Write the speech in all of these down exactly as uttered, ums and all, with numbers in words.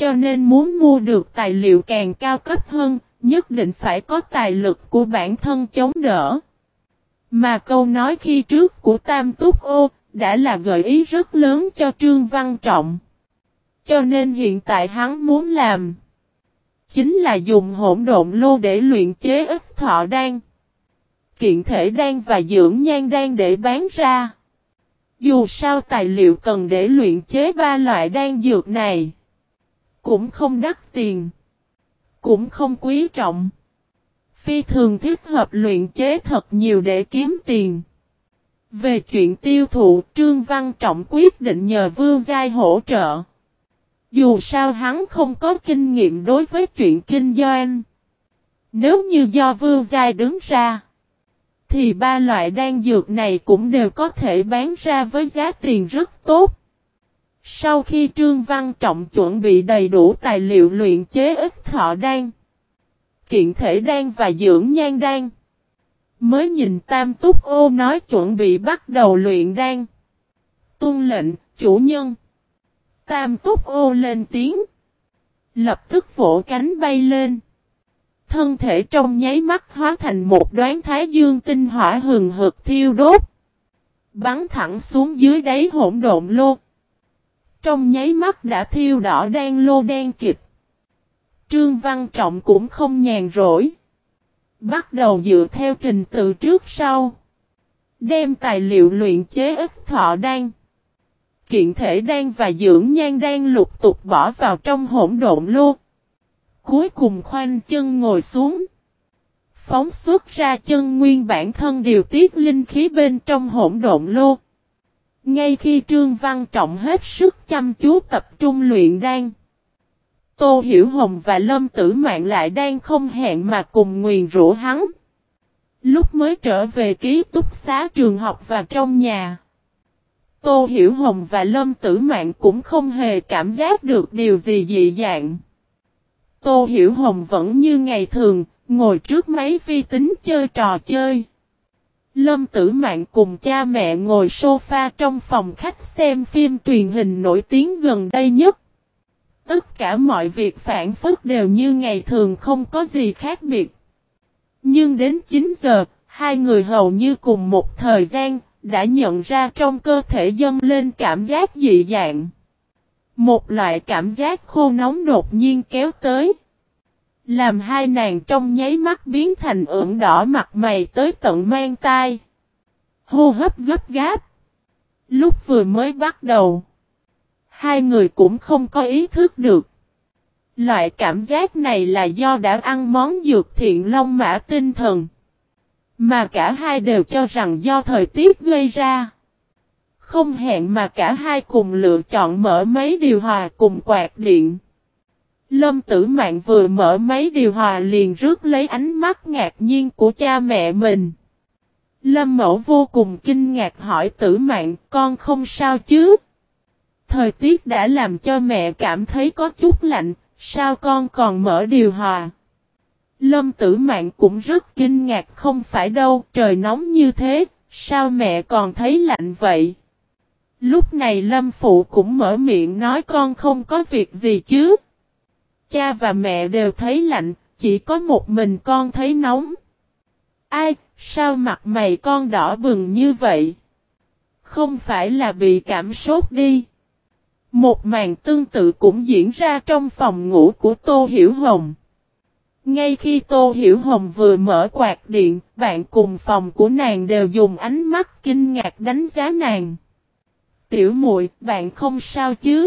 Cho nên muốn mua được tài liệu càng cao cấp hơn, nhất định phải có tài lực của bản thân chống đỡ. Mà câu nói khi trước của Tam Túc Ô đã là gợi ý rất lớn cho Trương Văn Trọng. Cho nên hiện tại hắn muốn làm chính là dùng hỗn độn lô để luyện chế ít thọ đan, kiện thể đan và dưỡng nhan đan để bán ra. Dù sao tài liệu cần để luyện chế ba loại đan dược này cũng không đắt tiền, cũng không quý trọng. Phi thường thích hợp luyện chế thật nhiều để kiếm tiền. Về chuyện tiêu thụ, Trương Văn Trọng quyết định nhờ Vương Giai hỗ trợ. Dù sao hắn không có kinh nghiệm đối với chuyện kinh doanh. Nếu như do Vương Giai đứng ra, thì ba loại đan dược này cũng đều có thể bán ra với giá tiền rất tốt. Sau khi Trương Văn Trọng chuẩn bị đầy đủ tài liệu luyện chế ít thọ đan, kiện thể đan và dưỡng nhan đan, mới nhìn Tam Túc Ô nói chuẩn bị bắt đầu luyện đan. Tuân lệnh, chủ nhân. Tam Túc Ô lên tiếng, lập tức vỗ cánh bay lên. Thân thể trong nháy mắt hóa thành một đoán thái dương tinh hỏa hừng hực thiêu đốt, bắn thẳng xuống dưới đáy hỗn độn lô. Trong nháy mắt đã thiêu đỏ đan lô đen kịt. Trương Văn Trọng cũng không nhàn rỗi, bắt đầu dựa theo trình tự trước sau, đem tài liệu luyện chế ít thọ đan, kiện thể đan và dưỡng nhan đan lục tục bỏ vào trong hỗn độn lô. Cuối cùng khoanh chân ngồi xuống, phóng xuất ra chân nguyên bản thân điều tiết linh khí bên trong hỗn độn lô. Ngay khi Trương Văn Trọng hết sức chăm chú tập trung luyện đan, Tô Hiểu Hồng và Lâm Tử Mạn lại đang không hẹn mà cùng nguyền rủa hắn. Lúc mới trở về ký túc xá trường học và trong nhà, Tô Hiểu Hồng và Lâm Tử Mạn cũng không hề cảm giác được điều gì dị dạng. Tô Hiểu Hồng vẫn như ngày thường, ngồi trước máy vi tính chơi trò chơi. Lâm Tử Mạn cùng cha mẹ ngồi sofa trong phòng khách xem phim truyền hình nổi tiếng gần đây nhất. Tất cả mọi việc phản phất đều như ngày thường, không có gì khác biệt. Nhưng đến chín giờ, hai người hầu như cùng một thời gian, đã nhận ra trong cơ thể dâng lên cảm giác dị dạng. Một loại cảm giác khô nóng đột nhiên kéo tới, làm hai nàng trong nháy mắt biến thành ửng đỏ mặt mày tới tận mang tai. Hô hấp gấp gáp. Lúc vừa mới bắt đầu, hai người cũng không có ý thức được. Loại cảm giác này là do đã ăn món dược thiện long mã tinh thần, mà cả hai đều cho rằng do thời tiết gây ra. Không hẹn mà cả hai cùng lựa chọn mở máy điều hòa cùng quạt điện. Lâm Tử Mạn vừa mở máy điều hòa liền rước lấy ánh mắt ngạc nhiên của cha mẹ mình. Lâm Mẫu vô cùng kinh ngạc hỏi Tử Mạn, con không sao chứ? Thời tiết đã làm cho mẹ cảm thấy có chút lạnh, sao con còn mở điều hòa? Lâm Tử Mạn cũng rất kinh ngạc, không phải đâu, trời nóng như thế, sao mẹ còn thấy lạnh vậy? Lúc này Lâm Phụ cũng mở miệng nói con không có việc gì chứ? Cha và mẹ đều thấy lạnh, chỉ có một mình con thấy nóng. Ai, sao mặt mày con đỏ bừng như vậy? Không phải là bị cảm sốt đi? Một màn tương tự cũng diễn ra trong phòng ngủ của Tô Hiểu Hồng. Ngay khi Tô Hiểu Hồng vừa mở quạt điện, bạn cùng phòng của nàng đều dùng ánh mắt kinh ngạc đánh giá nàng. Tiểu muội, bạn không sao chứ?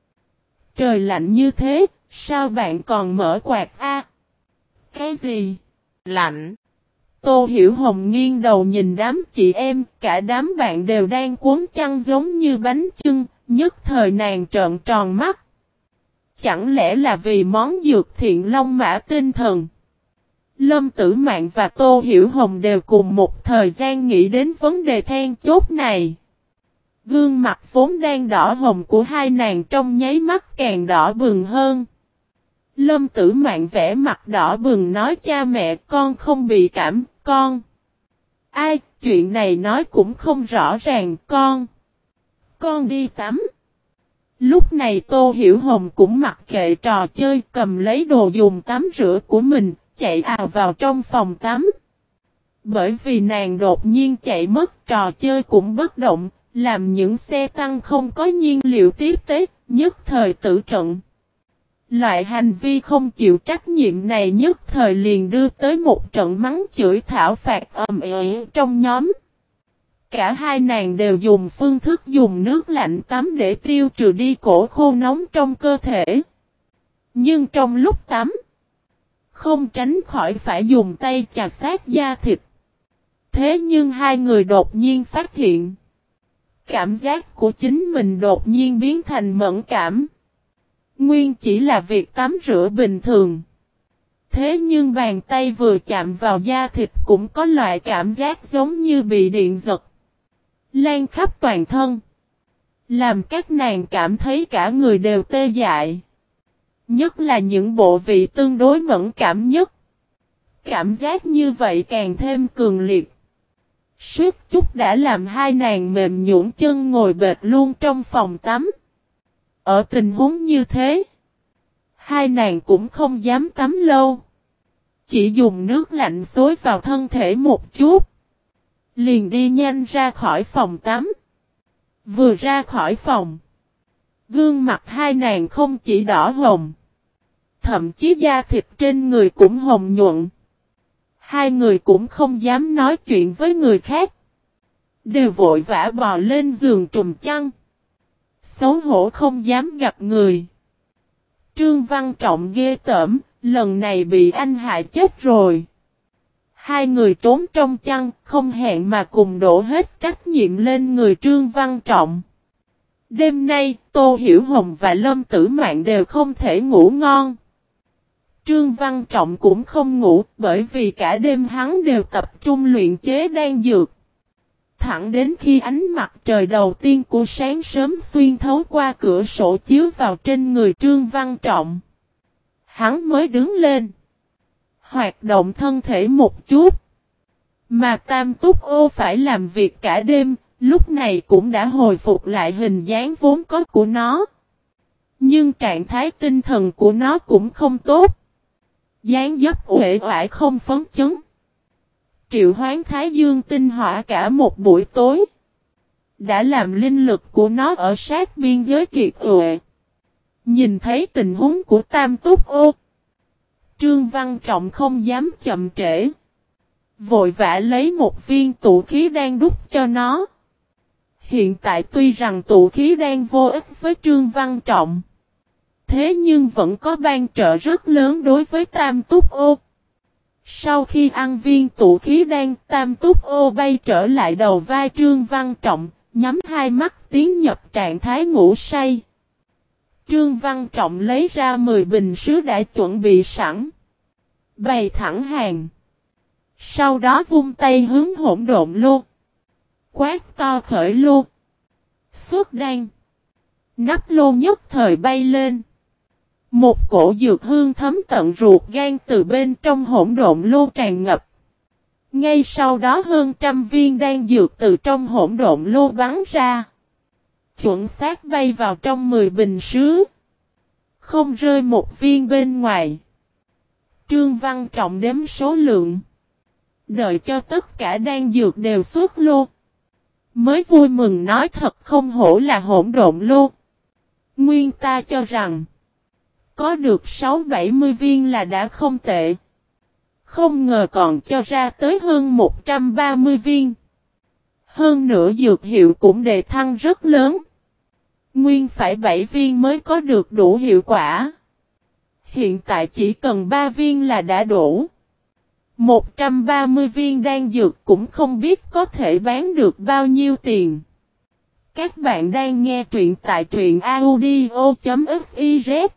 Trời lạnh như thế, sao bạn còn mở quạt a? Cái gì? Lạnh. Tô Hiểu Hồng nghiêng đầu nhìn đám chị em, cả đám bạn đều đang cuốn chăn giống như bánh chưng, nhất thời nàng trợn tròn mắt. Chẳng lẽ là vì món dược thiện long mã tinh thần? Lâm Tử Mạn và Tô Hiểu Hồng đều cùng một thời gian nghĩ đến vấn đề then chốt này. Gương mặt vốn đang đỏ hồng của hai nàng trong nháy mắt càng đỏ bừng hơn. Lâm Tử Mạn vẽ mặt đỏ bừng nói cha mẹ con không bị cảm, con. Ai, chuyện này nói cũng không rõ ràng, con. Con đi tắm. Lúc này Tô Hiểu Hồng cũng mặc kệ trò chơi, cầm lấy đồ dùng tắm rửa của mình, chạy ào vào trong phòng tắm. Bởi vì nàng đột nhiên chạy mất, trò chơi cũng bất động, làm những xe tăng không có nhiên liệu tiếp tế, nhất thời tử trận. Loại hành vi không chịu trách nhiệm này nhất thời liền đưa tới một trận mắng chửi thảo phạt ầm ĩ trong nhóm. Cả hai nàng đều dùng phương thức dùng nước lạnh tắm để tiêu trừ đi cổ khô nóng trong cơ thể. Nhưng trong lúc tắm, không tránh khỏi phải dùng tay chà sát da thịt. Thế nhưng hai người đột nhiên phát hiện, cảm giác của chính mình đột nhiên biến thành mẫn cảm. Nguyên chỉ là việc tắm rửa bình thường. Thế nhưng bàn tay vừa chạm vào da thịt cũng có loại cảm giác giống như bị điện giật, lan khắp toàn thân, làm các nàng cảm thấy cả người đều tê dại. Nhất là những bộ vị tương đối mẫn cảm nhất. Cảm giác như vậy càng thêm cường liệt. Suýt chút đã làm hai nàng mềm nhũn chân ngồi bệt luôn trong phòng tắm. Ở tình huống như thế, hai nàng cũng không dám tắm lâu. Chỉ dùng nước lạnh xối vào thân thể một chút, liền đi nhanh ra khỏi phòng tắm. Vừa ra khỏi phòng, gương mặt hai nàng không chỉ đỏ hồng, thậm chí da thịt trên người cũng hồng nhuận. Hai người cũng không dám nói chuyện với người khác, đều vội vã bò lên giường trùm chăn, xấu hổ không dám gặp người. Trương Văn Trọng ghê tởm, lần này bị anh hại chết rồi. Hai người trốn trong chăn, không hẹn mà cùng đổ hết trách nhiệm lên người Trương Văn Trọng. Đêm nay, Tô Hiểu Hồng và Lâm Tử Mạn đều không thể ngủ ngon. Trương Văn Trọng cũng không ngủ, bởi vì cả đêm hắn đều tập trung luyện chế đan dược. Thẳng đến khi ánh mặt trời đầu tiên của sáng sớm xuyên thấu qua cửa sổ chiếu vào trên người Trương Văn Trọng, hắn mới đứng lên, hoạt động thân thể một chút. Mà Tam Túc Ô phải làm việc cả đêm, lúc này cũng đã hồi phục lại hình dáng vốn có của nó. Nhưng trạng thái tinh thần của nó cũng không tốt. Dáng dấp uể oải không phấn chấn. Triệu hoán Thái Dương tinh hỏa cả một buổi tối, đã làm linh lực của nó ở sát biên giới kiệt uệ. Nhìn thấy tình huống của Tam Túc Ô, Trương Văn Trọng không dám chậm trễ, vội vã lấy một viên tụ khí đan đút cho nó. Hiện tại tuy rằng tụ khí đan vô ích với Trương Văn Trọng, thế nhưng vẫn có ban trợ rất lớn đối với Tam Túc Ô. Sau khi ăn viên tụ khí đan, Tam Túc Ô bay trở lại đầu vai Trương Văn Trọng, nhắm hai mắt tiến nhập trạng thái ngủ say. Trương Văn Trọng lấy ra mười bình sứ đã chuẩn bị sẵn, bày thẳng hàng. Sau đó vung tay hướng hỗn độn lô, quát to khởi lô, xuất đan. Nắp lô nhất thời bay lên. Một cổ dược hương thấm tận ruột gan từ bên trong hỗn độn lô tràn ngập. Ngay sau đó hơn trăm viên đan dược từ trong hỗn độn lô bắn ra, chuẩn xác bay vào trong mười bình sứ, không rơi một viên bên ngoài. Trương Văn Trọng đếm số lượng, đợi cho tất cả đan dược đều xuất lô, mới vui mừng nói thật không hổ là hỗn độn lô. Nguyên ta cho rằng có được sáu bảy mươi viên là đã không tệ, không ngờ còn cho ra tới hơn một trăm ba mươi viên. Hơn nữa dược hiệu cũng đề thăng rất lớn. Nguyên phải bảy viên mới có được đủ hiệu quả. Hiện tại chỉ cần ba viên là đã đủ. một trăm ba mươi viên đan dược cũng không biết có thể bán được bao nhiêu tiền. Các bạn đang nghe truyện tại truyện audio chấm fiz.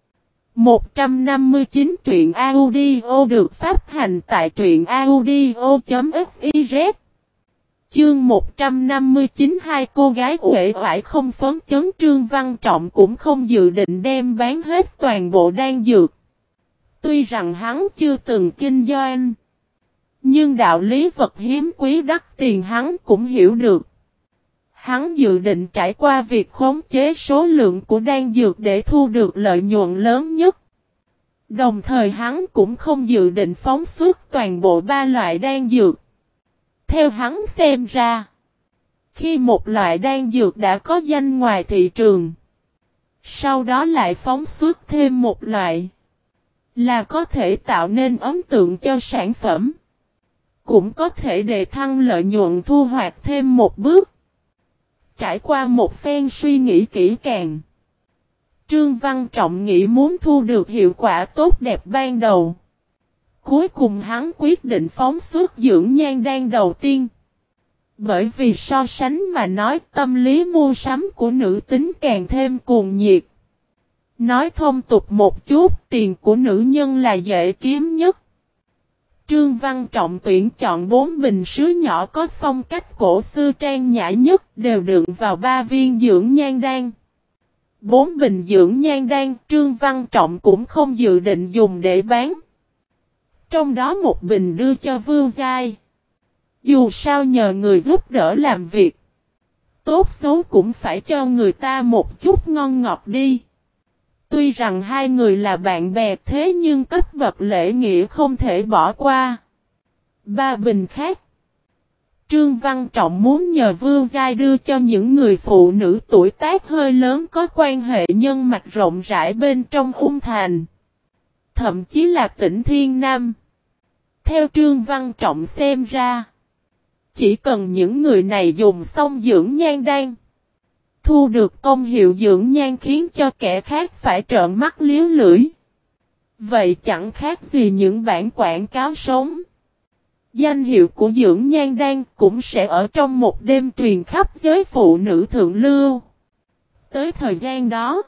một trăm năm mươi chín truyện audio được phát hành tại truyện audio chấm fiz. Chương một trăm năm mươi chín hai cô gái uể oải không phấn chấn. Trương Văn Trọng cũng không dự định đem bán hết toàn bộ đan dược. Tuy rằng hắn chưa từng kinh doanh, nhưng đạo lý vật hiếm quý đắt tiền hắn cũng hiểu được. Hắn dự định trải qua việc khống chế số lượng của đan dược để thu được lợi nhuận lớn nhất. Đồng thời hắn cũng không dự định phóng xuất toàn bộ ba loại đan dược. Theo hắn xem ra, khi một loại đan dược đã có danh ngoài thị trường, sau đó lại phóng xuất thêm một loại, là có thể tạo nên ấn tượng cho sản phẩm. Cũng có thể đề thăng lợi nhuận thu hoạch thêm một bước. Trải qua một phen suy nghĩ kỹ càng, Trương Văn Trọng nghĩ muốn thu được hiệu quả tốt đẹp ban đầu. Cuối cùng hắn quyết định phóng xuất dưỡng nhan đan đầu tiên. Bởi vì so sánh mà nói, tâm lý mua sắm của nữ tính càng thêm cuồng nhiệt. Nói thông tục một chút, tiền của nữ nhân là dễ kiếm nhất. Trương Văn Trọng tuyển chọn bốn bình sứ nhỏ có phong cách cổ xưa trang nhã nhất, đều đựng vào ba viên dưỡng nhan đan. Bốn bình dưỡng nhan đan Trương Văn Trọng cũng không dự định dùng để bán. Trong đó một bình đưa cho Vương Giai. Dù sao nhờ người giúp đỡ làm việc, tốt xấu cũng phải cho người ta một chút ngon ngọt đi. Tuy rằng hai người là bạn bè thế nhưng cấp bậc lễ nghĩa không thể bỏ qua. Ba bình khác, Trương Văn Trọng muốn nhờ Vương Giai đưa cho những người phụ nữ tuổi tác hơi lớn có quan hệ nhân mạch rộng rãi bên trong Ung Thành. Thậm chí là tỉnh Thiên Nam. Theo Trương Văn Trọng xem ra, chỉ cần những người này dùng xong dưỡng nhan đan, thu được công hiệu dưỡng nhan khiến cho kẻ khác phải trợn mắt liếu lưỡi. Vậy chẳng khác gì những bản quảng cáo sống. Danh hiệu của dưỡng nhan đan cũng sẽ ở trong một đêm truyền khắp giới phụ nữ thượng lưu. Tới thời gian đó,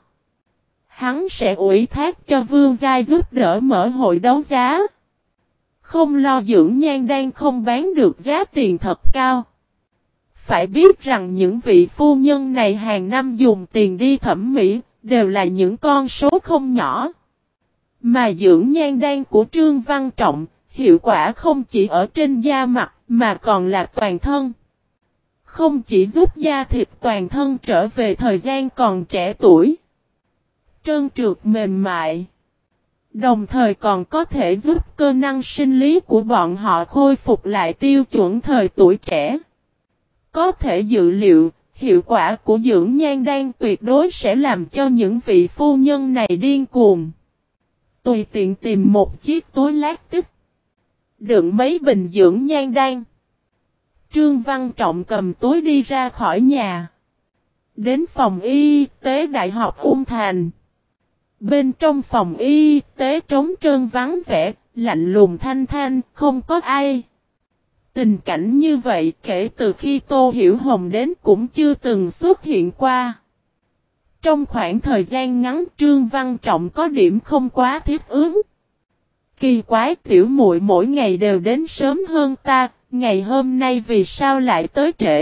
hắn sẽ ủy thác cho Vương Giai giúp đỡ mở hội đấu giá. Không lo dưỡng nhan đan không bán được giá tiền thật cao. Phải biết rằng những vị phu nhân này hàng năm dùng tiền đi thẩm mỹ, đều là những con số không nhỏ. Mà dưỡng nhan đan của Trương Văn Trọng, hiệu quả không chỉ ở trên da mặt, mà còn là toàn thân. Không chỉ giúp da thịt toàn thân trở về thời gian còn trẻ tuổi, trơn trượt mềm mại, đồng thời còn có thể giúp cơ năng sinh lý của bọn họ khôi phục lại tiêu chuẩn thời tuổi trẻ. Có thể dự liệu, hiệu quả của dưỡng nhan đan tuyệt đối sẽ làm cho những vị phu nhân này điên cuồng. Tùy tiện tìm một chiếc túi lát tích, đựng mấy bình dưỡng nhan đan. Trương Văn Trọng cầm túi đi ra khỏi nhà. Đến phòng y tế Đại học Ung Thành. Bên trong phòng y tế trống trơn vắng vẻ, lạnh lùng thanh thanh, không có ai. Tình cảnh như vậy kể từ khi Tô Hiểu Hồng đến cũng chưa từng xuất hiện qua. Trong khoảng thời gian ngắn Trương Văn Trọng có điểm không quá thiết ứng. Kỳ quái tiểu muội mỗi ngày đều đến sớm hơn ta, ngày hôm nay vì sao lại tới trễ?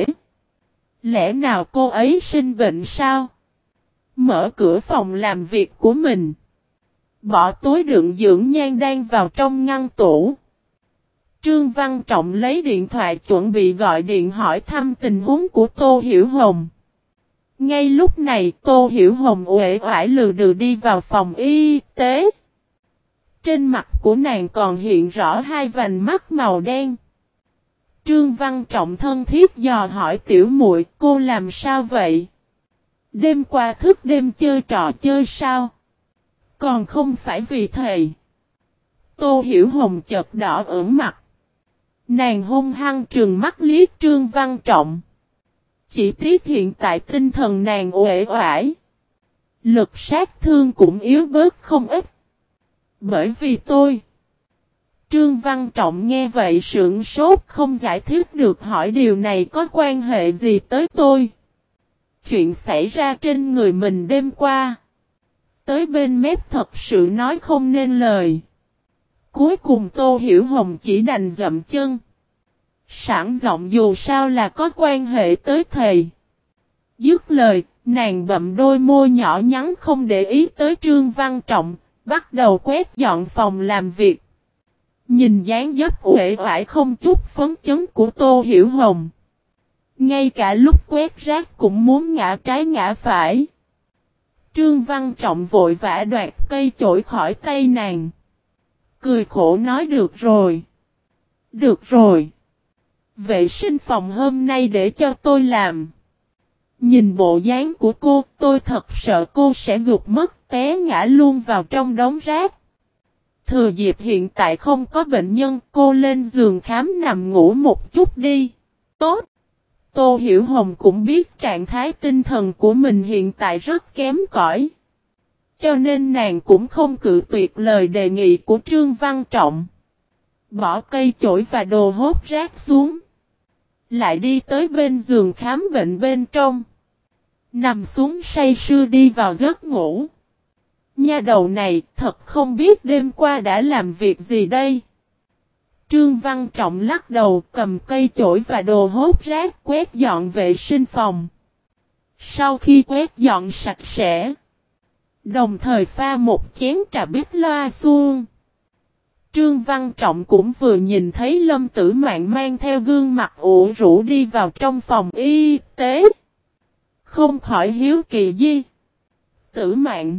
Lẽ nào cô ấy sinh bệnh sao? Mở cửa phòng làm việc của mình, bỏ túi đựng dưỡng nhan đan vào trong ngăn tủ. Trương Văn Trọng lấy điện thoại chuẩn bị gọi điện hỏi thăm tình huống của Tô Hiểu Hồng. Ngay lúc này Tô Hiểu Hồng uể oải lừ đừ đi vào phòng y tế. Trên mặt của nàng còn hiện rõ hai vành mắt màu đen. Trương Văn Trọng thân thiết dò hỏi tiểu muội, cô làm sao vậy? Đêm qua thức đêm chơi trò chơi sao? Còn không phải vì thầy. Tô Hiểu Hồng chợt đỏ ửng mặt. Nàng hung hăng trừng mắt liếc Trương Văn Trọng. Chỉ tiếc hiện tại tinh thần nàng uể oải. Lực sát thương cũng yếu bớt không ít. Bởi vì tôi. Trương Văn Trọng nghe vậy sững sốt không giải thích được hỏi điều này có quan hệ gì tới tôi. Chuyện xảy ra trên người mình đêm qua. Tới bên mép thật sự nói không nên lời. Cuối cùng Tô Hiểu Hồng chỉ đành dậm chân. Sẵn giọng dù sao là có quan hệ tới thầy. Dứt lời, nàng bậm đôi môi nhỏ nhắn không để ý tới Trương Văn Trọng, bắt đầu quét dọn phòng làm việc. Nhìn dáng dấp uể oải không chút phấn chấn của Tô Hiểu Hồng, Ngay cả lúc quét rác cũng muốn ngã trái ngã phải. Trương Văn Trọng vội vã đoạt cây chổi khỏi tay nàng. Cười khổ nói được rồi. Được rồi. Vệ sinh phòng hôm nay để cho tôi làm. Nhìn bộ dáng của cô, tôi thật sợ cô sẽ gục mất té ngã luôn vào trong đống rác. Thừa dịp hiện tại không có bệnh nhân, cô lên giường khám nằm ngủ một chút đi. Tốt. Tô Hiểu Hồng cũng biết trạng thái tinh thần của mình hiện tại rất kém cỏi. Cho nên nàng cũng không cự tuyệt lời đề nghị của Trương Văn Trọng. Bỏ cây chổi và đồ hốt rác xuống. Lại đi tới bên giường khám bệnh bên trong. Nằm xuống say sưa đi vào giấc ngủ. Nha đầu này thật không biết đêm qua đã làm việc gì đây. Trương Văn Trọng lắc đầu cầm cây chổi và đồ hốt rác quét dọn vệ sinh phòng. Sau khi quét dọn sạch sẽ. Đồng thời pha một chén trà bích loa xuông. Trương Văn Trọng cũng vừa nhìn thấy Lâm Tử Mạn mang theo gương mặt ủ rũ đi vào trong phòng y tế. Không khỏi hiếu kỳ gì. Tử Mạn.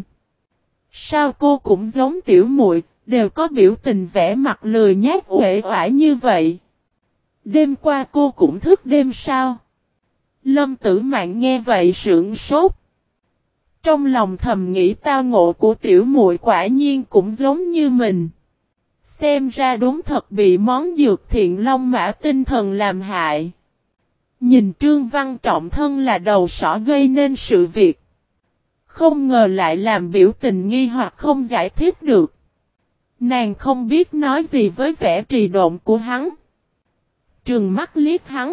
Sao cô cũng giống tiểu muội, đều có biểu tình vẻ mặt lười nhác uể oải như vậy. Đêm qua cô cũng thức đêm sao? Lâm Tử Mạn nghe vậy sững sốt. Trong lòng thầm nghĩ tao ngộ của tiểu muội quả nhiên cũng giống như mình. Xem ra đúng thật bị món dược thiện long mã tinh thần làm hại. Nhìn Trương Văn Trọng thân là đầu sỏ gây nên sự việc. Không ngờ lại làm biểu tình nghi hoặc không giải thích được. Nàng không biết nói gì với vẻ trì độn của hắn. Trừng mắt liếc hắn.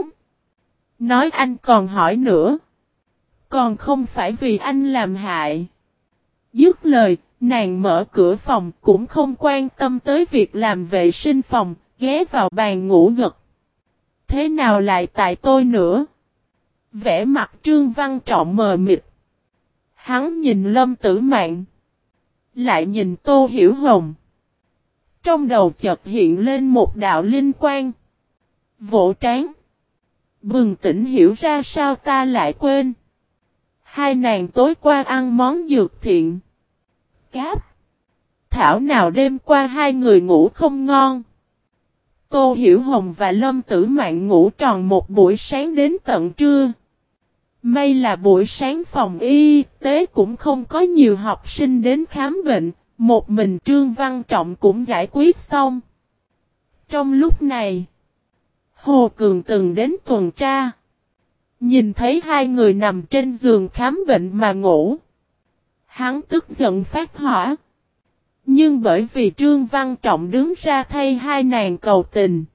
Nói anh còn hỏi nữa. Còn không phải vì anh làm hại. Dứt lời, nàng mở cửa phòng cũng không quan tâm tới việc làm vệ sinh phòng, ghé vào bàn ngủ gật. Thế nào lại tại tôi nữa? Vẻ mặt Trương Văn Trọng mờ mịt. Hắn nhìn Lâm Tử Mạn. Lại nhìn Tô Hiểu Hồng. Trong đầu chợt hiện lên một đạo linh quang. Vỗ trán. Bừng tỉnh hiểu ra sao ta lại quên. Hai nàng tối qua ăn món dược thiện. Cáp. Thảo nào đêm qua hai người ngủ không ngon. Tô Hiểu Hồng và Lâm Tử Mạn ngủ tròn một buổi sáng đến tận trưa. May là buổi sáng phòng y tế cũng không có nhiều học sinh đến khám bệnh, một mình Trương Văn Trọng cũng giải quyết xong. Trong lúc này, Hồ Cường từng đến tuần tra. Nhìn thấy hai người nằm trên giường khám bệnh mà ngủ. Hắn tức giận phát hỏa. Nhưng bởi vì Trương Văn Trọng đứng ra thay hai nàng cầu tình.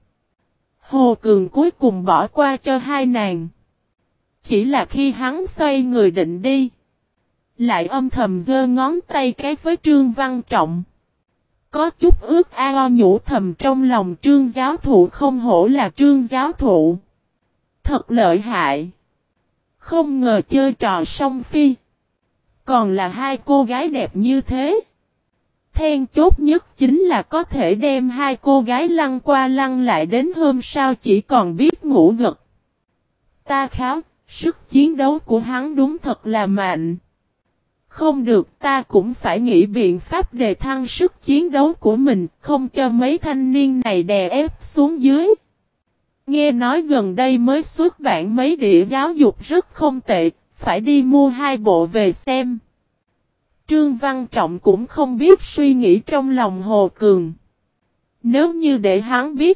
Hồ Cường cuối cùng bỏ qua cho hai nàng. Chỉ là khi hắn xoay người định đi. Lại âm thầm giơ ngón tay cái với Trương Văn Trọng. Có chút ước ao nhủ thầm trong lòng Trương giáo thụ không hổ là Trương giáo thụ. Thật lợi hại. Không ngờ chơi trò song phi. Còn là hai cô gái đẹp như thế. Then chốt nhất chính là có thể đem hai cô gái lăn qua lăn lại đến hôm sau chỉ còn biết ngủ gật. Ta kháo, sức chiến đấu của hắn đúng thật là mạnh. Không được, ta cũng phải nghĩ biện pháp đề thăng sức chiến đấu của mình, không cho mấy thanh niên này đè ép xuống dưới. Nghe nói gần đây mới xuất bản mấy đĩa giáo dục rất không tệ, phải đi mua hai bộ về xem. Trương Văn Trọng cũng không biết suy nghĩ trong lòng Hồ Cường. Nếu như để hắn biết.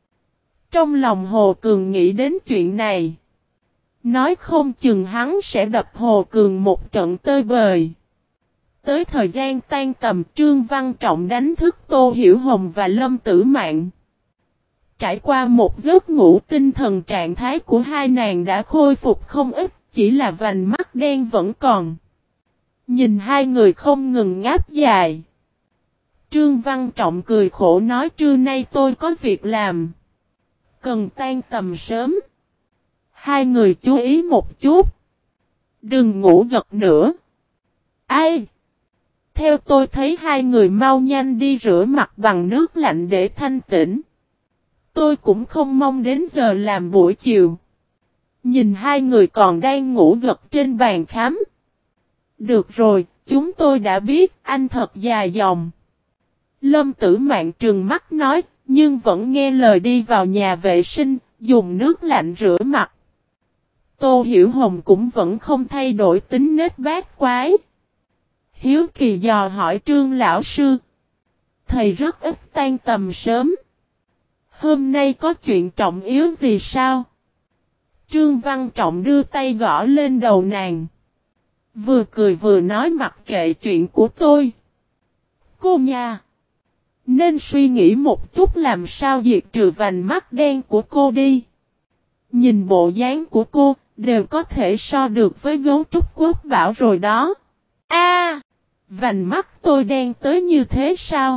Trong lòng Hồ Cường nghĩ đến chuyện này. Nói không chừng hắn sẽ đập Hồ Cường một trận tơi bời. Tới thời gian tan tầm Trương Văn Trọng đánh thức Tô Hiểu Hồng và Lâm Tử Mạn. Trải qua một giấc ngủ tinh thần trạng thái của hai nàng đã khôi phục không ít, chỉ là vành mắt đen vẫn còn. Nhìn hai người không ngừng ngáp dài. Trương Văn Trọng cười khổ nói trưa nay tôi có việc làm. Cần tan tầm sớm. Hai người chú ý một chút. Đừng ngủ gật nữa. Ai? Theo tôi thấy hai người mau nhanh đi rửa mặt bằng nước lạnh để thanh tĩnh. Tôi cũng không mong đến giờ làm buổi chiều. Nhìn hai người còn đang ngủ gật trên bàn khám. Được rồi, chúng tôi đã biết, anh thật dài dòng. Lâm Tử Mạn trừng mắt nói, nhưng vẫn nghe lời đi vào nhà vệ sinh, dùng nước lạnh rửa mặt. Tô Hiểu Hồng cũng vẫn không thay đổi tính nết bát quái. Hiếu kỳ dò hỏi Trương lão sư. Thầy rất ít tan tầm sớm. Hôm nay có chuyện trọng yếu gì sao? Trương Văn Trọng đưa tay gõ lên đầu nàng. Vừa cười vừa nói mặc kệ chuyện của tôi. Cô nha. Nên suy nghĩ một chút làm sao diệt trừ vành mắt đen của cô đi. Nhìn bộ dáng của cô, đều có thể so được với gấu trúc quốc bảo rồi đó. A, vành mắt tôi đen tới như thế sao?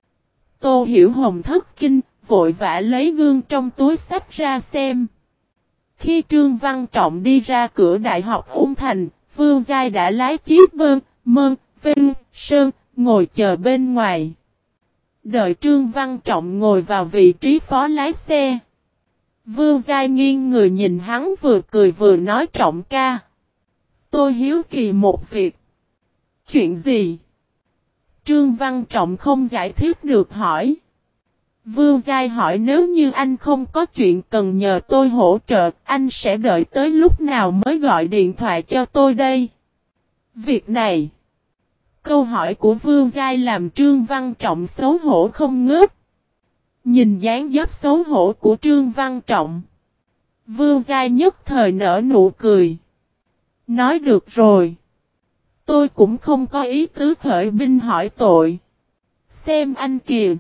Tô Hiểu Hồng thất kinh, vội vã lấy gương trong túi xách ra xem. Khi Trương Văn Trọng đi ra cửa Đại học Ung Thành, Vương Giai đã lái chiếc bơn, mơn, vinh, sơn, ngồi chờ bên ngoài. Đợi Trương Văn Trọng ngồi vào vị trí phó lái xe. Vương Giai nghiêng người nhìn hắn vừa cười vừa nói Trọng ca. Tôi hiếu kỳ một việc. Chuyện gì? Trương Văn Trọng không giải thích được hỏi. Vương Giai hỏi nếu như anh không có chuyện cần nhờ tôi hỗ trợ, anh sẽ đợi tới lúc nào mới gọi điện thoại cho tôi đây? Việc này. Câu hỏi của Vương Giai làm Trương Văn Trọng xấu hổ không ngớt. Nhìn dáng dấp xấu hổ của Trương Văn Trọng. Vương Giai nhất thời nở nụ cười. Nói được rồi. Tôi cũng không có ý tứ khởi binh hỏi tội. Xem anh kìa.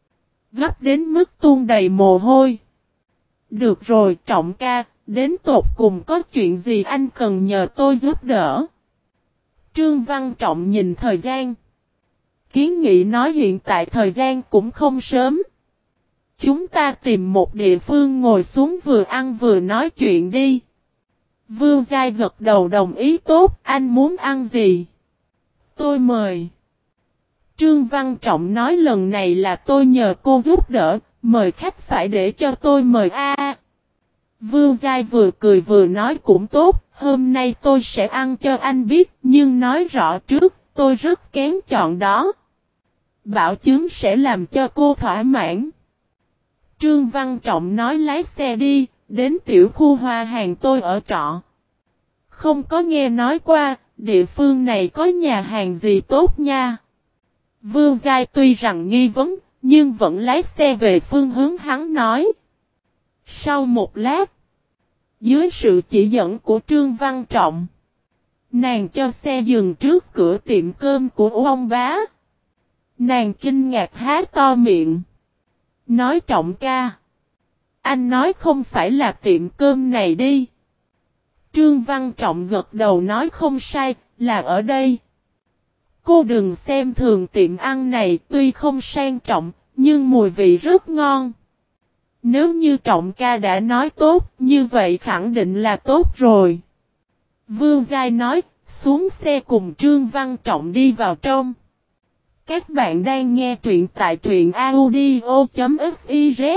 Gấp đến mức tuôn đầy mồ hôi. Được rồi Trọng ca, đến tột cùng có chuyện gì anh cần nhờ tôi giúp đỡ. Trương Văn Trọng nhìn thời gian. Kiến nghị nói hiện tại thời gian cũng không sớm. Chúng ta tìm một địa phương ngồi xuống vừa ăn vừa nói chuyện đi. Vương Giai gật đầu đồng ý tốt, anh muốn ăn gì? Tôi mời. Trương Văn Trọng nói lần này là tôi nhờ cô giúp đỡ, mời khách phải để cho tôi mời a. À, Vương Giai vừa cười vừa nói cũng tốt, hôm nay tôi sẽ ăn cho anh biết, nhưng nói rõ trước, tôi rất kén chọn đó. Bảo chứng sẽ làm cho cô thỏa mãn. Trương Văn Trọng nói lái xe đi, đến tiểu khu hoa hàng tôi ở trọ. Không có nghe nói qua, địa phương này có nhà hàng gì tốt nha. Vương Giai tuy rằng nghi vấn, nhưng vẫn lái xe về phương hướng hắn nói. Sau một lát, dưới sự chỉ dẫn của Trương Văn Trọng, nàng cho xe dừng trước cửa tiệm cơm của ông bá. Nàng kinh ngạc há to miệng. Nói Trọng ca. Anh nói không phải là tiệm cơm này đi. Trương Văn Trọng gật đầu nói không sai, là ở đây. Cô đừng xem thường tiệm ăn này tuy không sang trọng, nhưng mùi vị rất ngon. Nếu như Trọng ca đã nói tốt, như vậy khẳng định là tốt rồi. Vương Giai nói, xuống xe cùng Trương Văn Trọng đi vào trong. Các bạn đang nghe truyện tại truyện audio.fiz.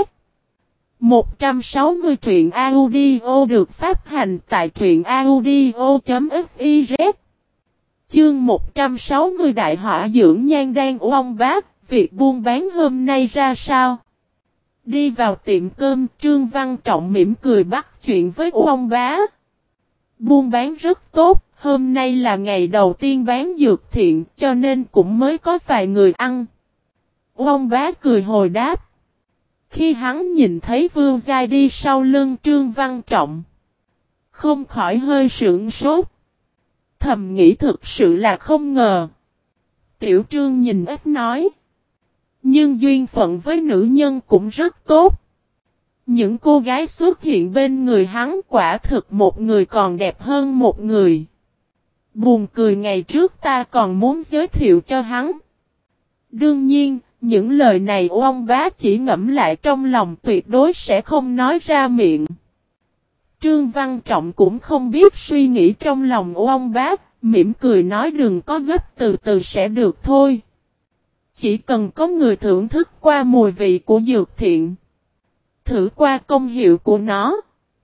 một trăm sáu mươi truyện audio được phát hành tại truyện audio.fiz. Chương một trăm sáu mươi Đại họa dưỡng nhan đan ông bác, việc buôn bán hôm nay ra sao? Đi vào tiệm cơm, Trương Văn Trọng mỉm cười bắt chuyện với ông bá. Buôn bán rất tốt, hôm nay là ngày đầu tiên bán dược thiện cho nên cũng mới có vài người ăn. Ông bá cười hồi đáp. Khi hắn nhìn thấy Vương Giai đi sau lưng Trương Văn Trọng, không khỏi hơi sượng sốt. Thầm nghĩ thực sự là không ngờ. Tiểu Trương nhìn ít nói. Nhưng duyên phận với nữ nhân cũng rất tốt. Những cô gái xuất hiện bên người hắn quả thực một người còn đẹp hơn một người. Buồn cười ngày trước ta còn muốn giới thiệu cho hắn. Đương nhiên, những lời này ông bá chỉ ngẫm lại trong lòng tuyệt đối sẽ không nói ra miệng. Trương Văn Trọng cũng không biết suy nghĩ trong lòng ông bá, mỉm cười nói đừng có gấp từ từ sẽ được thôi. Chỉ cần có người thưởng thức qua mùi vị của dược thiện, thử qua công hiệu của nó,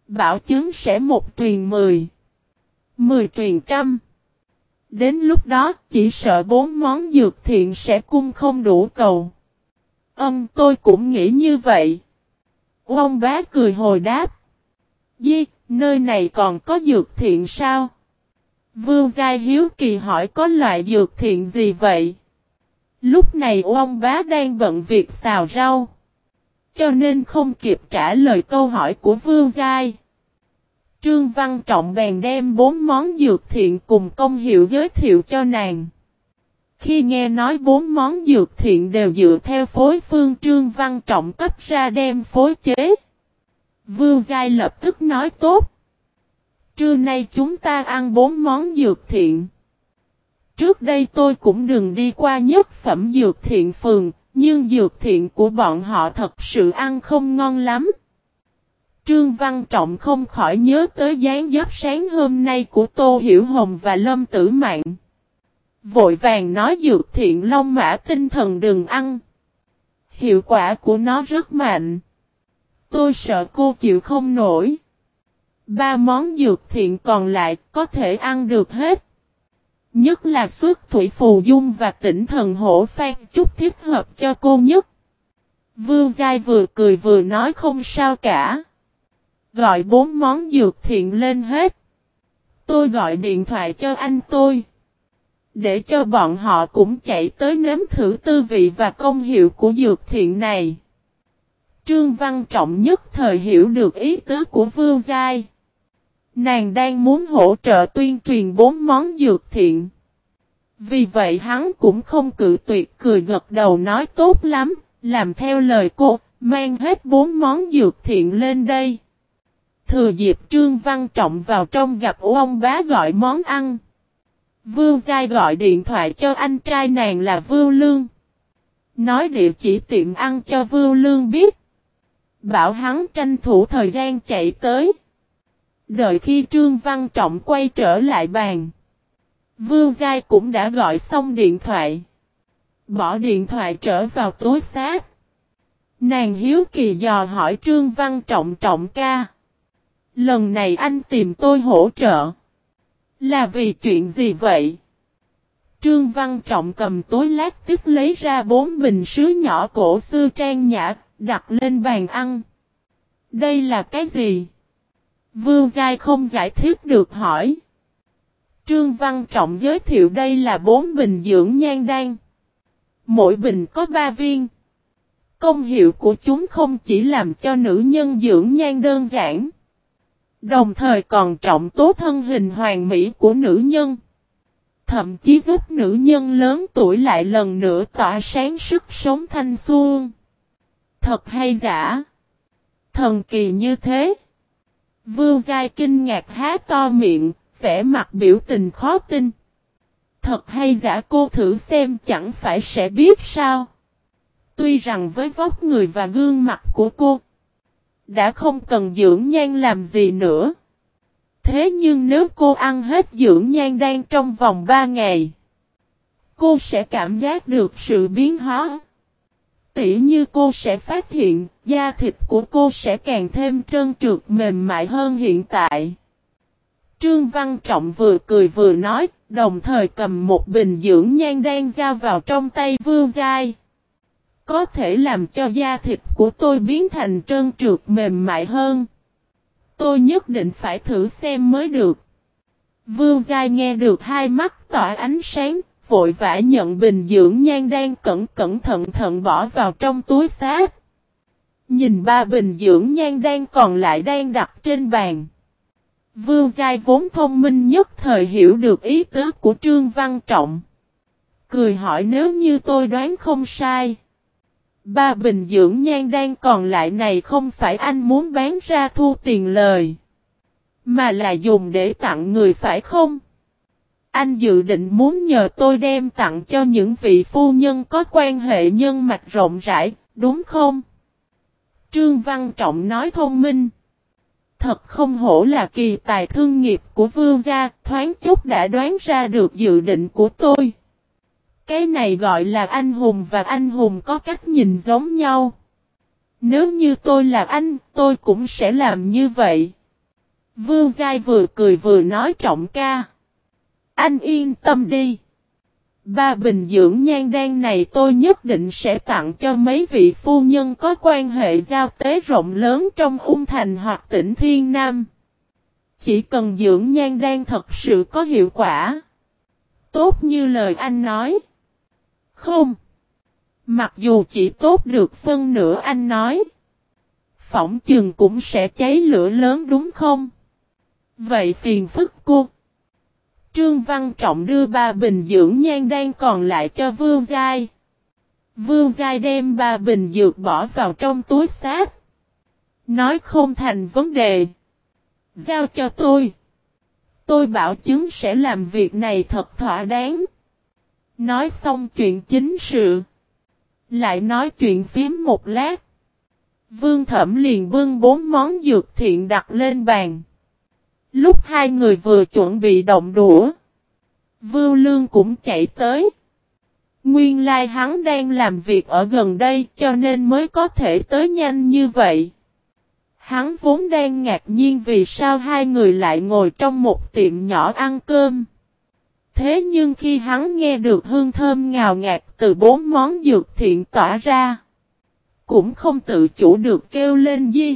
Bảo chứng sẽ một truyền mười, mười truyền trăm. Đến lúc đó chỉ sợ bốn món dược thiện sẽ cung không đủ cầu. Ừm, tôi cũng nghĩ như vậy. Ông bá cười hồi đáp. Di, nơi này còn có dược thiện sao? Vương Giai hiếu kỳ hỏi có loại dược thiện gì vậy? Lúc này ông bá đang bận việc xào rau, cho nên không kịp trả lời câu hỏi của Vương Giai. Trương Văn Trọng bèn đem bốn món dược thiện cùng công hiệu giới thiệu cho nàng. Khi nghe nói bốn món dược thiện đều dựa theo phối phương Trương Văn Trọng cấp ra đem phối chế, Vương Giai lập tức nói tốt. Trưa nay chúng ta ăn bốn món dược thiện. Trước đây tôi cũng đừng đi qua nhất phẩm dược thiện phường, nhưng dược thiện của bọn họ thật sự ăn không ngon lắm. Trương Văn Trọng không khỏi nhớ tới dáng dấp sáng hôm nay của Tô Hiểu Hồng và Lâm Tử Mạn. Vội vàng nói dược thiện long mã tinh thần đừng ăn. Hiệu quả của nó rất mạnh. Tôi sợ cô chịu không nổi. Ba món dược thiện còn lại có thể ăn được hết. Nhất là xuất thủy phù dung và tỉnh thần hổ phan chút thích hợp cho cô nhất. Vương Giai vừa cười vừa nói không sao cả. Gọi bốn món dược thiện lên hết. Tôi gọi điện thoại cho anh tôi. Để cho bọn họ cũng chạy tới nếm thử tư vị và công hiệu của dược thiện này. Trương Văn Trọng nhất thời hiểu được ý tứ của Vương Giai. Nàng đang muốn hỗ trợ tuyên truyền bốn món dược thiện. Vì vậy hắn cũng không cự tuyệt, cười gật đầu nói tốt lắm, làm theo lời cô, mang hết bốn món dược thiện lên đây. Thừa dịp Trương Văn Trọng vào trong gặp ông bá gọi món ăn. Vương Giai gọi điện thoại cho anh trai nàng là Vương Lương. Nói địa chỉ tiệm ăn cho Vương Lương biết. Bảo hắn tranh thủ thời gian chạy tới. Đợi khi Trương Văn Trọng quay trở lại bàn, Vương Giai cũng đã gọi xong điện thoại. Bỏ điện thoại trở vào túi xách. Nàng hiếu kỳ dò hỏi Trương Văn Trọng Trọng ca. Lần này anh tìm tôi hỗ trợ. Là vì chuyện gì vậy? Trương Văn Trọng cầm túi lát tức lấy ra bốn bình sứ nhỏ cổ xưa trang nhã, đặt lên bàn ăn. Đây là cái gì? Vương Giai không giải thích được hỏi. Trương Văn Trọng giới thiệu đây là bốn bình dưỡng nhan đan. Mỗi bình có ba viên. Công hiệu của chúng không chỉ làm cho nữ nhân dưỡng nhan đơn giản, đồng thời còn trọng tố thân hình hoàn mỹ của nữ nhân. Thậm chí giúp nữ nhân lớn tuổi lại lần nữa tỏa sáng sức sống thanh xuân. Thật hay giả? Thần kỳ như thế. Vương Giai kinh ngạc há to miệng, vẻ mặt biểu tình khó tin. Thật hay giả cô thử xem chẳng phải sẽ biết sao. Tuy rằng với vóc người và gương mặt của cô, đã không cần dưỡng nhan làm gì nữa. Thế nhưng nếu cô ăn hết dưỡng nhan đan trong vòng ba ngày, cô sẽ cảm giác được sự biến hóa. Tỉ như cô sẽ phát hiện, da thịt của cô sẽ càng thêm trơn trượt mềm mại hơn hiện tại. Trương Văn Trọng vừa cười vừa nói, đồng thời cầm một bình dưỡng nhan đan giao vào trong tay Vương Giai. Có thể làm cho da thịt của tôi biến thành trơn trượt mềm mại hơn. Tôi nhất định phải thử xem mới được. Vương Giai nghe được hai mắt tỏa ánh sáng, vội vã nhận bình dưỡng nhan đan cẩn cẩn thận thận bỏ vào trong túi xách. Nhìn ba bình dưỡng nhan đan còn lại đang đặt trên bàn. Vương Giai vốn thông minh nhất thời hiểu được ý tứ của Trương Văn Trọng. Cười hỏi nếu như tôi đoán không sai, ba bình dưỡng nhan đan còn lại này không phải anh muốn bán ra thu tiền lời, mà là dùng để tặng người phải không? Anh dự định muốn nhờ tôi đem tặng cho những vị phu nhân có quan hệ nhân mạch rộng rãi, đúng không? Trương Văn Trọng nói thông minh. Thật không hổ là kỳ tài thương nghiệp của Vương gia, thoáng chút đã đoán ra được dự định của tôi. Cái này gọi là anh hùng và anh hùng có cách nhìn giống nhau. Nếu như tôi là anh, tôi cũng sẽ làm như vậy. Vương Giai vừa cười vừa nói Trọng ca. Anh yên tâm đi. Ba bình dưỡng nhan đan này tôi nhất định sẽ tặng cho mấy vị phu nhân có quan hệ giao tế rộng lớn trong Ung Thành hoặc tỉnh Thiên Nam. Chỉ cần dưỡng nhan đan thật sự có hiệu quả. Tốt như lời anh nói. Không. Mặc dù chỉ tốt được phân nửa anh nói. Phỏng chừng cũng sẽ cháy lửa lớn đúng không? Vậy phiền phức cô. Trương Văn Trọng đưa ba bình dưỡng nhan đan còn lại cho Vương Giai. Vương Giai đem ba bình dược bỏ vào trong túi xách. Nói không thành vấn đề. Giao cho tôi. Tôi bảo chứng sẽ làm việc này thật thỏa đáng. Nói xong chuyện chính sự. Lại nói chuyện phím một lát. Vương Thẩm liền bưng bốn món dược thiện đặt lên bàn. Lúc hai người vừa chuẩn bị động đũa. Vương Lương cũng chạy tới. Nguyên lai hắn đang làm việc ở gần đây cho nên mới có thể tới nhanh như vậy. Hắn vốn đang ngạc nhiên vì sao hai người lại ngồi trong một tiệm nhỏ ăn cơm. Thế nhưng khi hắn nghe được hương thơm ngào ngạt từ bốn món dược thiện tỏa ra. Cũng không tự chủ được kêu lên gì.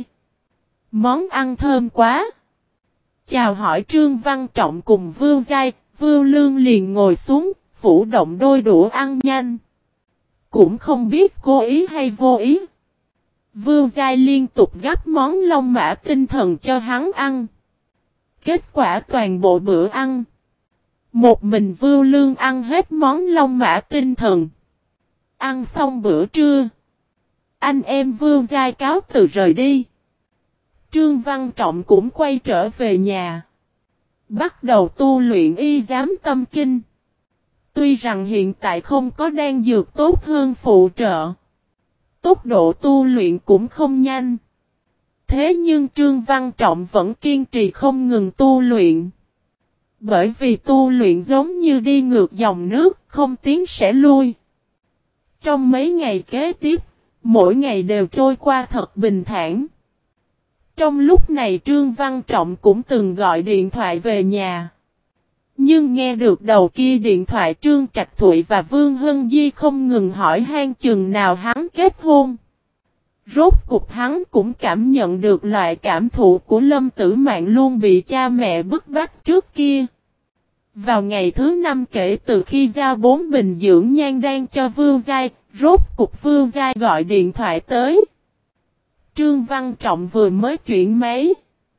Món ăn thơm quá. Chào hỏi Trương Văn Trọng cùng Vương Giai, Vương Lương liền ngồi xuống, phủ động đôi đũa ăn nhanh. Cũng không biết cố ý hay vô ý. Vương Giai liên tục gắp món long mã tinh thần cho hắn ăn. Kết quả toàn bộ bữa ăn. Một mình Vương Lương ăn hết món long mã tinh thần. Ăn xong bữa trưa. Anh em Vương Giai cáo từ rời đi. Trương Văn Trọng cũng quay trở về nhà. Bắt đầu tu luyện y giám tâm kinh. Tuy rằng hiện tại không có đan dược tốt hơn phụ trợ. Tốc độ tu luyện cũng không nhanh. Thế nhưng Trương Văn Trọng vẫn kiên trì không ngừng tu luyện. Bởi vì tu luyện giống như đi ngược dòng nước, không tiến sẽ lui. Trong mấy ngày kế tiếp, mỗi ngày đều trôi qua thật bình thản. Trong lúc này Trương Văn Trọng cũng từng gọi điện thoại về nhà. Nhưng nghe được đầu kia điện thoại Trương Trạch Thụy và Vương Hân Di không ngừng hỏi han chừng nào hắn kết hôn. Rốt cục hắn cũng cảm nhận được loại cảm thụ của Lâm Tử Mạn luôn bị cha mẹ bức bách trước kia. Vào ngày thứ năm kể từ khi giao bốn bình dưỡng nhan đan cho Vương Giai, rốt cục Vương Giai gọi điện thoại tới. Trương Văn Trọng vừa mới chuyển máy.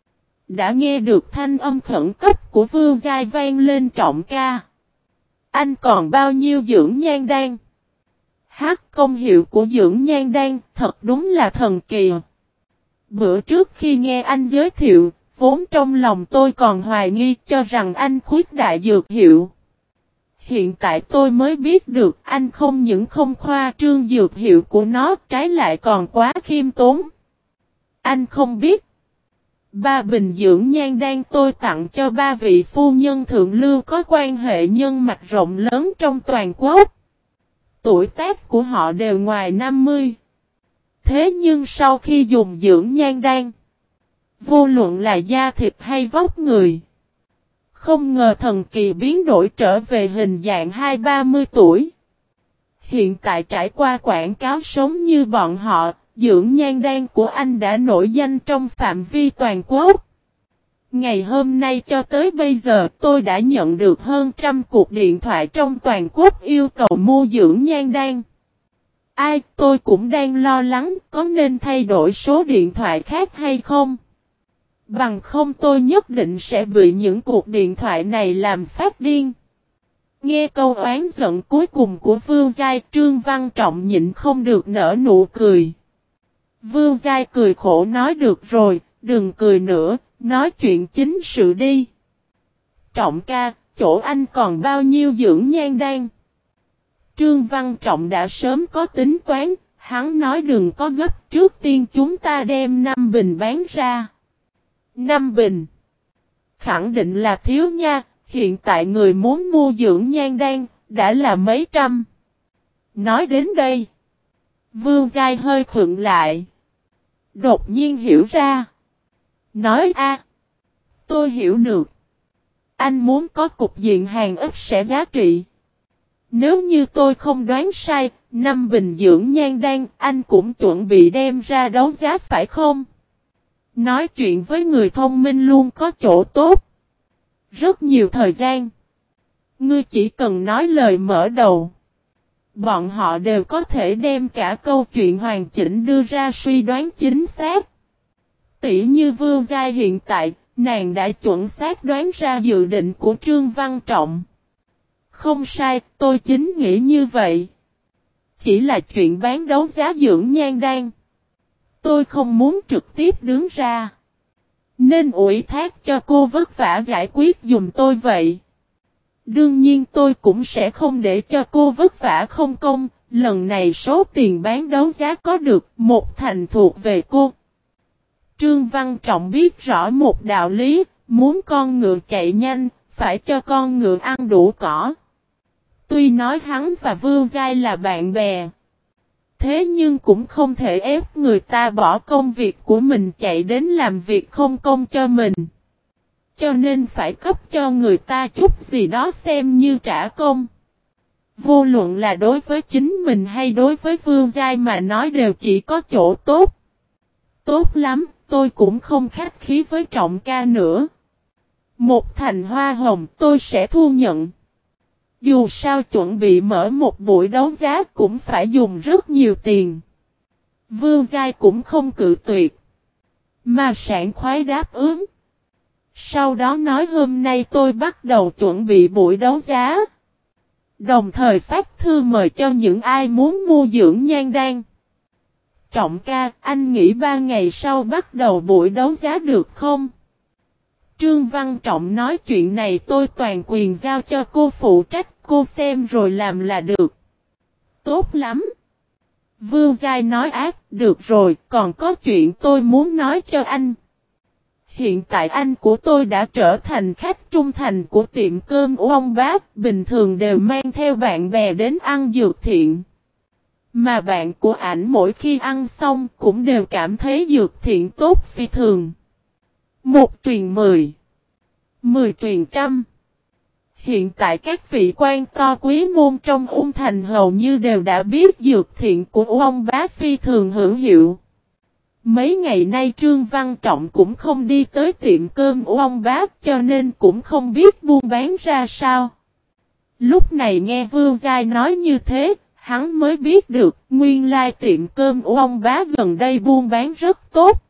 Đã nghe được thanh âm khẩn cấp của Vương Giai vang lên. Trọng ca. Anh còn bao nhiêu dưỡng nhan đan? Hát công hiệu của dưỡng nhan đan thật đúng là thần kỳ. Bữa trước khi nghe anh giới thiệu, vốn trong lòng tôi còn hoài nghi cho rằng anh khuyết đại dược hiệu. Hiện tại tôi mới biết được anh không những không khoa trương dược hiệu của nó, trái lại còn quá khiêm tốn. Anh không biết. Ba bình dưỡng nhan đan tôi tặng cho ba vị phu nhân thượng lưu có quan hệ nhân mạch rộng lớn trong toàn quốc. Tuổi tác của họ đều ngoài năm mươi. Thế nhưng sau khi dùng dưỡng nhan đan, vô luận là da thịt hay vóc người, không ngờ thần kỳ biến đổi trở về hình dạng hai ba mươi tuổi. Hiện tại trải qua quảng cáo sống như bọn họ, dưỡng nhan đan của anh đã nổi danh trong phạm vi toàn quốc. Ngày hôm nay cho tới bây giờ tôi đã nhận được hơn trăm cuộc điện thoại trong toàn quốc yêu cầu mua dưỡng nhan đan. Ai, tôi cũng đang lo lắng có nên thay đổi số điện thoại khác hay không? Bằng không tôi nhất định sẽ bị những cuộc điện thoại này làm phát điên. Nghe câu oán giận cuối cùng của Vương Giai, Trương Văn Trọng nhịn không được nở nụ cười. Vương Giai cười khổ nói được rồi, đừng cười nữa, nói chuyện chính sự đi. Trọng ca, chỗ anh còn bao nhiêu dưỡng nhan đan? Trương Văn Trọng đã sớm có tính toán, hắn nói đừng có gấp, trước tiên chúng ta đem năm bình bán ra. Năm bình? Khẳng định là thiếu nha, hiện tại người muốn mua dưỡng nhan đan, đã là mấy trăm. Nói đến đây, Vương Giai hơi khựng lại. Đột nhiên hiểu ra. Nói a, Tôi hiểu được. Anh muốn có cục diện hàng ít sẽ giá trị. Nếu như tôi không đoán sai, năm bình dưỡng nhan đan anh cũng chuẩn bị đem ra đấu giá phải không? Nói chuyện với người thông minh luôn có chỗ tốt. Rất nhiều thời gian. Ngươi chỉ cần nói lời mở đầu. Bọn họ đều có thể đem cả câu chuyện hoàn chỉnh đưa ra suy đoán chính xác. Tỷ như Vương Giai hiện tại, nàng đã chuẩn xác đoán ra dự định của Trương Văn Trọng. Không sai, tôi chính nghĩ như vậy. Chỉ là chuyện bán đấu giá dưỡng nhan đan. Tôi không muốn trực tiếp đứng ra. Nên ủy thác cho cô vất vả giải quyết dùm tôi vậy. Đương nhiên tôi cũng sẽ không để cho cô vất vả không công. Lần này số tiền bán đấu giá có được một thành thuộc về cô. Trương Văn Trọng biết rõ một đạo lý. Muốn con ngựa chạy nhanh, phải cho con ngựa ăn đủ cỏ. Tuy nói hắn và Vương Giai là bạn bè. Thế nhưng cũng không thể ép người ta bỏ công việc của mình chạy đến làm việc không công cho mình. Cho nên phải cấp cho người ta chút gì đó xem như trả công. Vô luận là đối với chính mình hay đối với Vương Giai mà nói đều chỉ có chỗ tốt. Tốt lắm, tôi cũng không khách khí với Trọng ca nữa. Một thành hoa hồng tôi sẽ thu nhận. Dù sao chuẩn bị mở một buổi đấu giá cũng phải dùng rất nhiều tiền. Vương Giai cũng không cự tuyệt. Mà sảng khoái đáp ứng. Sau đó nói hôm nay tôi bắt đầu chuẩn bị buổi đấu giá. Đồng thời phát thư mời cho những ai muốn mua dưỡng nhan đan. Trọng ca, anh nghĩ ba ngày sau bắt đầu buổi đấu giá được không? Trương Văn Trọng nói chuyện này tôi toàn quyền giao cho cô phụ trách, cô xem rồi làm là được. Tốt lắm. Vương Giai nói ác, được rồi, còn có chuyện tôi muốn nói cho anh. Hiện tại anh của tôi đã trở thành khách trung thành của tiệm cơm Uông Bác, bình thường đều mang theo bạn bè đến ăn dược thiện. Mà bạn của ảnh mỗi khi ăn xong cũng đều cảm thấy dược thiện tốt phi thường. Một truyền mười. Mười truyền trăm. Hiện tại các vị quan to quý môn trong Ung Thành hầu như đều đã biết dược thiện của Uông Bá phi thường hữu hiệu. Mấy ngày nay Trương Văn Trọng cũng không đi tới tiệm cơm Uông Bá cho nên cũng không biết buôn bán ra sao. Lúc này nghe Vương Giai nói như thế, hắn mới biết được nguyên lai tiệm cơm Uông Bá gần đây buôn bán rất tốt.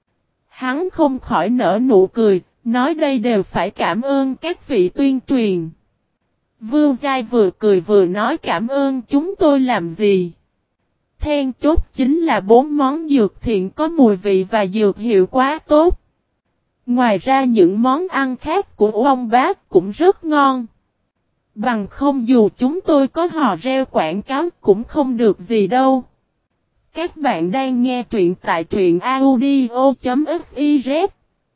Hắn không khỏi nở nụ cười. Nói đây đều phải cảm ơn các vị tuyên truyền. Vương Giai vừa cười vừa nói cảm ơn chúng tôi làm gì. Then chốt chính là bốn món dược thiện có mùi vị và dược hiệu quá tốt. Ngoài ra những món ăn khác của ông bác cũng rất ngon. Bằng không dù chúng tôi có hò reo quảng cáo cũng không được gì đâu. Các bạn đang nghe truyện tại truyện audio chấm fiz.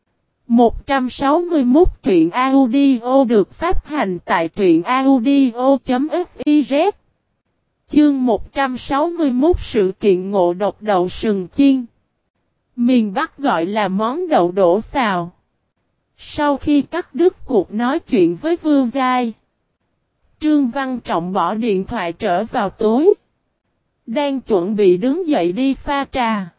một trăm sáu mươi mốt truyện audio được phát hành tại truyện audio chấm fiz. Chương một trăm sáu mươi mốt sự kiện ngộ độc đậu sừng chiên. Miền Bắc gọi là món đậu đổ xào. Sau khi cắt đứt cuộc nói chuyện với Vương Giai, Trương Văn Trọng bỏ điện thoại trở vào túi. Đang chuẩn bị đứng dậy đi pha trà.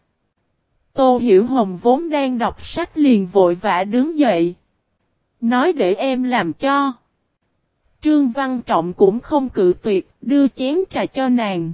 Tô Hiểu Hồng vốn đang đọc sách liền vội vã đứng dậy. Nói để em làm cho. Trương Văn Trọng cũng không cự tuyệt, đưa chén trà cho nàng.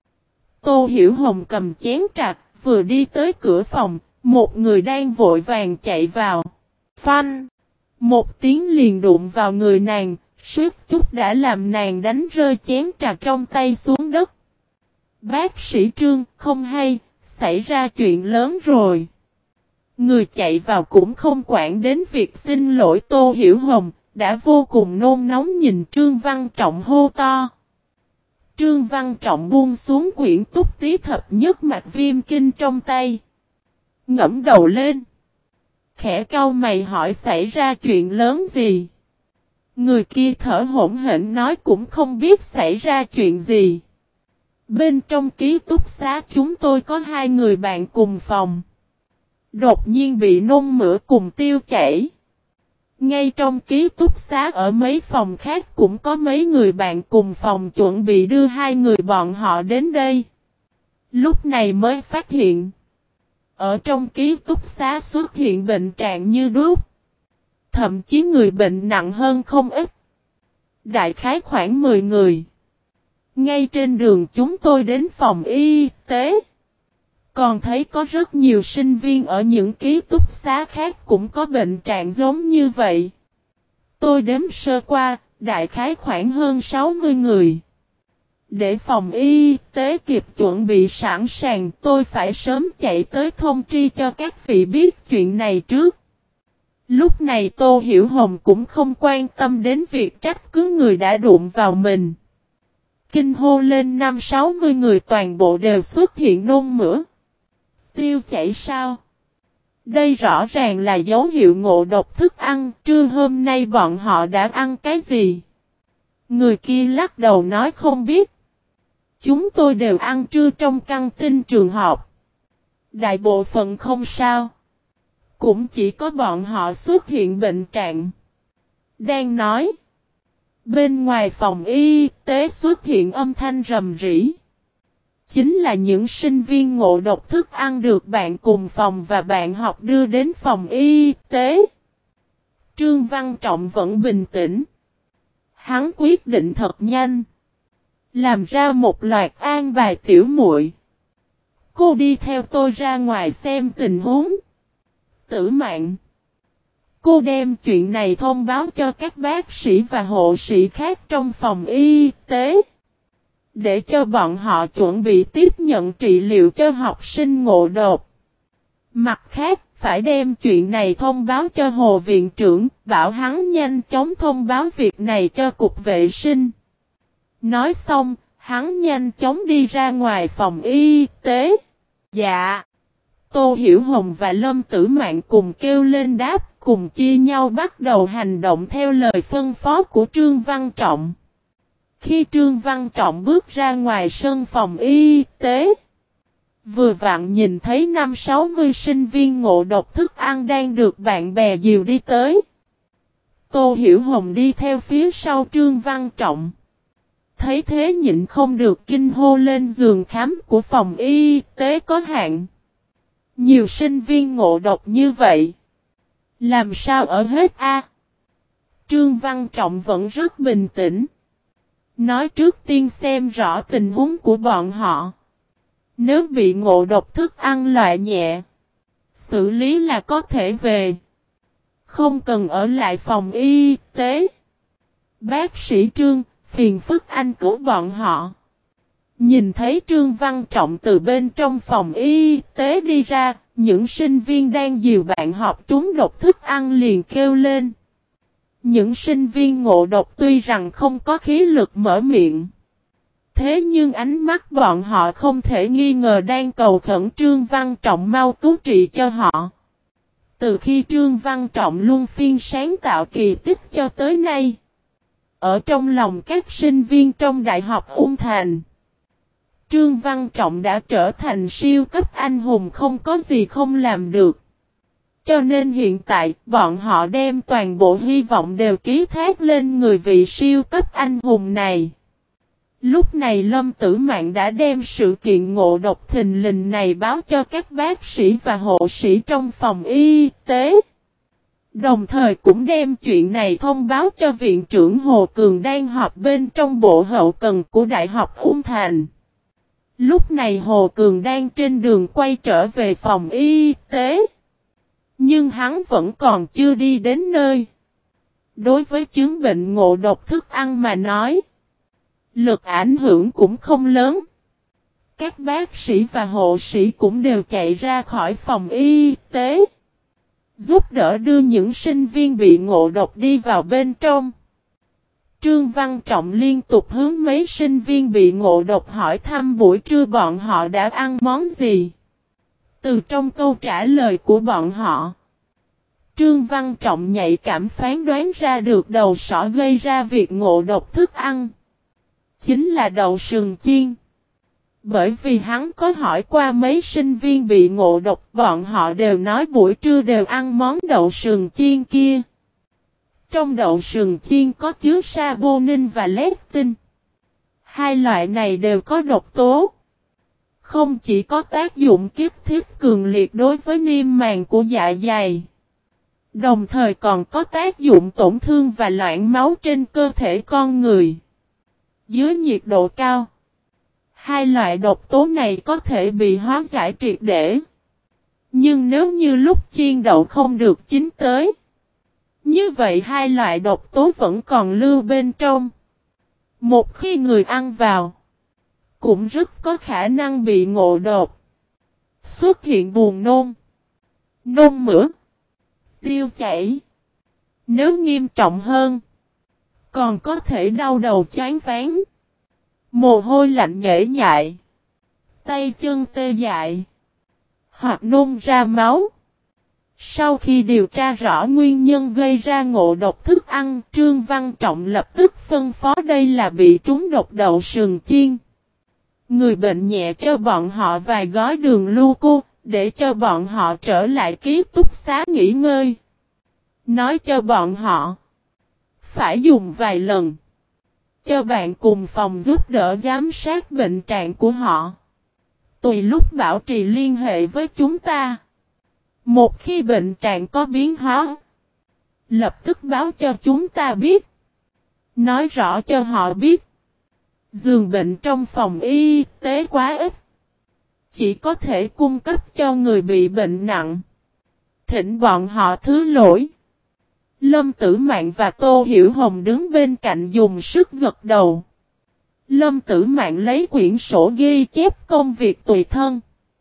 Tô Hiểu Hồng cầm chén trà, vừa đi tới cửa phòng, một người đang vội vàng chạy vào. Phanh! Một tiếng liền đụng vào người nàng, suýt chút đã làm nàng đánh rơi chén trà trong tay xuống đất. Bác sĩ Trương, không hay, xảy ra chuyện lớn rồi. Người chạy vào cũng không quản đến việc xin lỗi Tô Hiểu Hồng, đã vô cùng nôn nóng nhìn Trương Văn Trọng hô to. Trương Văn Trọng buông xuống quyển túc tí thập nhất mạch viêm kinh trong tay. Ngẫm đầu lên. Khẽ cau mày hỏi xảy ra chuyện lớn gì. Người kia thở hổn hển nói cũng không biết xảy ra chuyện gì. Bên trong ký túc xá chúng tôi có hai người bạn cùng phòng. Đột nhiên bị nôn mửa cùng tiêu chảy. Ngay trong ký túc xá ở mấy phòng khác cũng có mấy người bạn cùng phòng chuẩn bị đưa hai người bọn họ đến đây. Lúc này mới phát hiện. Ở trong ký túc xá xuất hiện bệnh trạng như đúc. Thậm chí người bệnh nặng hơn không ít. Đại khái khoảng mười người. Ngay trên đường chúng tôi đến phòng y tế. Còn thấy có rất nhiều sinh viên ở những ký túc xá khác cũng có bệnh trạng giống như vậy. Tôi đếm sơ qua, đại khái khoảng hơn sáu mươi người. Để phòng y tế kịp chuẩn bị sẵn sàng, tôi phải sớm chạy tới thông tri cho các vị biết chuyện này trước. Lúc này Tô Hiểu Hồng cũng không quan tâm đến việc trách cứ người đã đụng vào mình. Kinh hô lên năm sáu mươi người toàn bộ đều xuất hiện nôn mửa. Tiêu chảy sao? Đây rõ ràng là dấu hiệu ngộ độc thức ăn, trưa hôm nay bọn họ đã ăn cái gì? Người kia lắc đầu nói không biết. Chúng tôi đều ăn trưa trong căng tin trường học. Đại bộ phận không sao. Cũng chỉ có bọn họ xuất hiện bệnh trạng. Đang nói. Bên ngoài phòng y tế xuất hiện âm thanh rầm rĩ. Chính là những sinh viên ngộ độc thức ăn được bạn cùng phòng và bạn học đưa đến phòng y tế. Trương Văn Trọng vẫn bình tĩnh. Hắn quyết định thật nhanh. Làm ra một loạt an bài tiểu muội. Cô đi theo tôi ra ngoài xem tình huống. Tử Mạn. Cô đem chuyện này thông báo cho các bác sĩ và hộ sĩ khác trong phòng y tế. Để cho bọn họ chuẩn bị tiếp nhận trị liệu cho học sinh ngộ độc. Mặt khác, phải đem chuyện này thông báo cho Hồ Viện trưởng, bảo hắn nhanh chóng thông báo việc này cho Cục Vệ sinh. Nói xong, hắn nhanh chóng đi ra ngoài phòng y tế. Dạ. Tô Hiểu Hồng và Lâm Tử Mạn cùng kêu lên đáp, cùng chia nhau bắt đầu hành động theo lời phân phó của Trương Văn Trọng. Khi Trương Văn Trọng bước ra ngoài sân phòng y tế, vừa vặn nhìn thấy năm sáu mươi sinh viên ngộ độc thức ăn đang được bạn bè dìu đi tới. Tô Hiểu Hồng đi theo phía sau Trương Văn Trọng. Thấy thế nhịn không được kinh hô lên giường khám của phòng y tế có hạn. Nhiều sinh viên ngộ độc như vậy. Làm sao ở hết a? À? Trương Văn Trọng vẫn rất bình tĩnh. Nói trước tiên xem rõ tình huống của bọn họ. Nếu bị ngộ độc thức ăn loại nhẹ, xử lý là có thể về. Không cần ở lại phòng y tế. Bác sĩ Trương, phiền phức anh cứu bọn họ. Nhìn thấy Trương Văn Trọng từ bên trong phòng y tế đi ra, những sinh viên đang dìu bạn học trúng độc thức ăn liền kêu lên. Những sinh viên ngộ độc tuy rằng không có khí lực mở miệng. Thế nhưng ánh mắt bọn họ không thể nghi ngờ đang cầu khẩn Trương Văn Trọng mau cứu trị cho họ. Từ khi Trương Văn Trọng luôn phiên sáng tạo kỳ tích cho tới nay. Ở trong lòng các sinh viên trong Đại học Ung Thành. Trương Văn Trọng đã trở thành siêu cấp anh hùng không có gì không làm được. Cho nên hiện tại bọn họ đem toàn bộ hy vọng đều ký thác lên người vị siêu cấp anh hùng này. Lúc này Lâm Tử Mạn đã đem sự kiện ngộ độc thình lình này báo cho các bác sĩ và hộ sĩ trong phòng y tế. Đồng thời cũng đem chuyện này thông báo cho viện trưởng Hồ Cường đang họp bên trong bộ hậu cần của Đại học Ung Thành. Lúc này Hồ Cường đang trên đường quay trở về phòng y tế. Nhưng hắn vẫn còn chưa đi đến nơi. Đối với chứng bệnh ngộ độc thức ăn mà nói, lực ảnh hưởng cũng không lớn. Các bác sĩ và hộ sĩ cũng đều chạy ra khỏi phòng y tế, giúp đỡ đưa những sinh viên bị ngộ độc đi vào bên trong. Trương Văn Trọng liên tục hướng mấy sinh viên bị ngộ độc hỏi thăm buổi trưa bọn họ đã ăn món gì. Từ trong câu trả lời của bọn họ, Trương Văn Trọng nhạy cảm phán đoán ra được đầu sỏ gây ra việc ngộ độc thức ăn. Chính là đậu sừng chiên. Bởi vì hắn có hỏi qua mấy sinh viên bị ngộ độc, bọn họ đều nói buổi trưa đều ăn món đậu sừng chiên kia. Trong đậu sừng chiên có chứa saponin và lectin. Hai loại này đều có độc tố. Không chỉ có tác dụng kích thích cường liệt đối với niêm màng của dạ dày, đồng thời còn có tác dụng tổn thương và loãng máu trên cơ thể con người. Dưới nhiệt độ cao, hai loại độc tố này có thể bị hóa giải triệt để. Nhưng nếu như lúc chiên đậu không được chín tới, như vậy hai loại độc tố vẫn còn lưu bên trong. Một khi người ăn vào, cũng rất có khả năng bị ngộ độc, xuất hiện buồn nôn, nôn mửa, tiêu chảy. Nếu nghiêm trọng hơn, còn có thể đau đầu choáng váng, mồ hôi lạnh nhễ nhại, tay chân tê dại, hoặc nôn ra máu. Sau khi điều tra rõ nguyên nhân gây ra ngộ độc thức ăn, Trương Văn Trọng lập tức phân phó đây là bị trúng độc đậu sừng chiên. Người bệnh nhẹ cho bọn họ vài gói đường lưu cô, để cho bọn họ trở lại ký túc xá nghỉ ngơi. Nói cho bọn họ phải dùng vài lần, cho bạn cùng phòng giúp đỡ giám sát bệnh trạng của họ. Tùy lúc bảo trì liên hệ với chúng ta. Một khi bệnh trạng có biến hóa, lập tức báo cho chúng ta biết. Nói rõ cho họ biết, giường bệnh trong phòng y tế quá ít, chỉ có thể cung cấp cho người bị bệnh nặng. Thỉnh bọn họ thứ lỗi. Lâm Tử Mạn và Tô Hiểu Hồng đứng bên cạnh dùng sức gật đầu. Lâm Tử Mạn lấy quyển sổ ghi chép công việc tùy thân,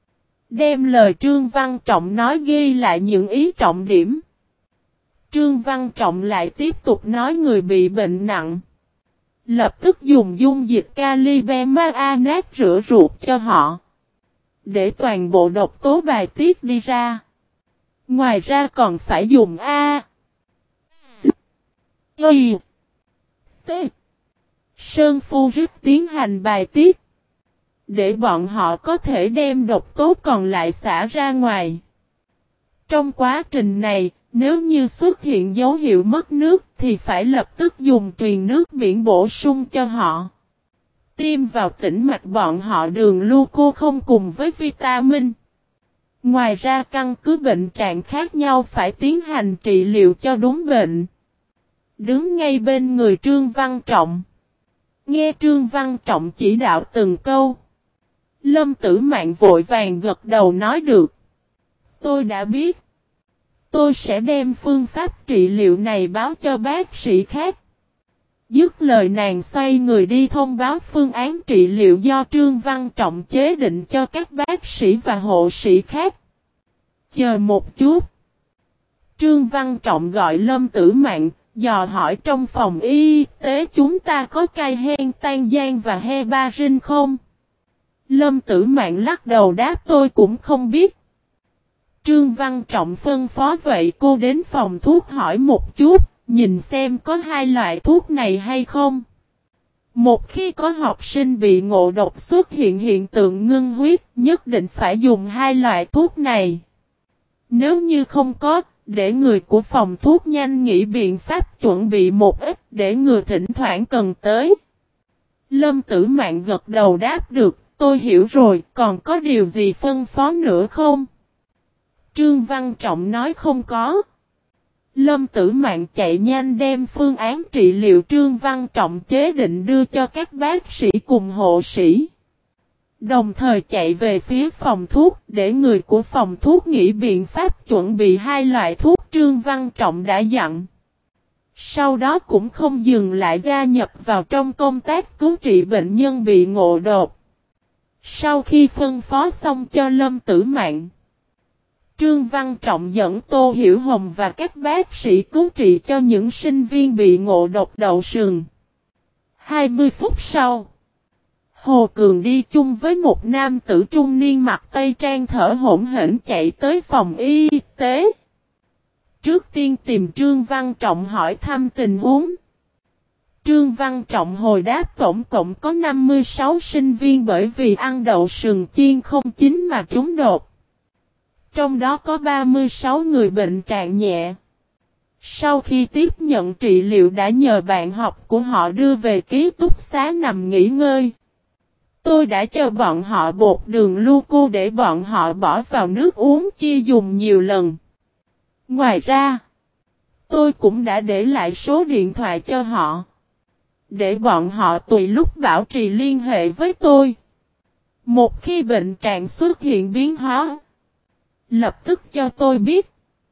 đem lời Trương Văn Trọng nói ghi lại những ý trọng điểm. Trương Văn Trọng lại tiếp tục nói người bị bệnh nặng, lập tức dùng dung dịch kali permanganate rửa ruột cho họ, để toàn bộ độc tố bài tiết đi ra. Ngoài ra còn phải dùng A, S, Y, T, sơn phu-ric tiến hành bài tiết, để bọn họ có thể đem độc tố còn lại xả ra ngoài. Trong quá trình này, nếu như xuất hiện dấu hiệu mất nước thì phải lập tức dùng truyền nước biển bổ sung cho họ. Tiêm vào tĩnh mạch bọn họ đường lưu cô không cùng với vitamin. Ngoài ra căn cứ bệnh trạng khác nhau phải tiến hành trị liệu cho đúng bệnh. Đứng ngay bên người Trương Văn Trọng, nghe Trương Văn Trọng chỉ đạo từng câu, Lâm Tử Mạn vội vàng gật đầu nói được. Tôi đã biết. Tôi sẽ đem phương pháp trị liệu này báo cho bác sĩ khác. Dứt lời nàng xoay người đi thông báo phương án trị liệu do Trương Văn Trọng chế định cho các bác sĩ và hộ sĩ khác. Chờ một chút. Trương Văn Trọng gọi Lâm Tử Mạn, dò hỏi trong phòng y tế chúng ta có cai hen tan giang và heparin không? Lâm Tử Mạn lắc đầu đáp tôi cũng không biết. Trương Văn Trọng phân phó vậy cô đến phòng thuốc hỏi một chút, nhìn xem có hai loại thuốc này hay không. Một khi có học sinh bị ngộ độc xuất hiện hiện tượng ngưng huyết, nhất định phải dùng hai loại thuốc này. Nếu như không có, để người của phòng thuốc nhanh nghĩ biện pháp chuẩn bị một ít để người thỉnh thoảng cần tới. Lâm Tử Mạn gật đầu đáp được, tôi hiểu rồi, còn có điều gì phân phó nữa không? Trương Văn Trọng nói không có. Lâm Tử Mạn chạy nhanh đem phương án trị liệu Trương Văn Trọng chế định đưa cho các bác sĩ cùng hộ sĩ. Đồng thời chạy về phía phòng thuốc để người của phòng thuốc nghĩ biện pháp chuẩn bị hai loại thuốc Trương Văn Trọng đã dặn. Sau đó cũng không dừng lại gia nhập vào trong công tác cứu trị bệnh nhân bị ngộ độc. Sau khi phân phó xong cho Lâm Tử Mạn, Trương Văn Trọng dẫn Tô Hiểu Hồng và các bác sĩ cứu trị cho những sinh viên bị ngộ độc đậu sừng. hai mươi phút sau, Hồ Cường đi chung với một nam tử trung niên mặc tây trang thở hổn hển chạy tới phòng y tế. Trước tiên tìm Trương Văn Trọng hỏi thăm tình huống. Trương Văn Trọng hồi đáp tổng cộng có năm mươi sáu sinh viên bởi vì ăn đậu sừng chiên không chín mà trúng độc. Trong đó có ba mươi sáu người bệnh trạng nhẹ. Sau khi tiếp nhận trị liệu đã nhờ bạn học của họ đưa về ký túc xá nằm nghỉ ngơi. Tôi đã cho bọn họ bột đường Gluco để bọn họ bỏ vào nước uống chia dùng nhiều lần. Ngoài ra, tôi cũng đã để lại số điện thoại cho họ, để bọn họ tùy lúc bảo trì liên hệ với tôi. Một khi bệnh trạng xuất hiện biến hóa, lập tức cho tôi biết.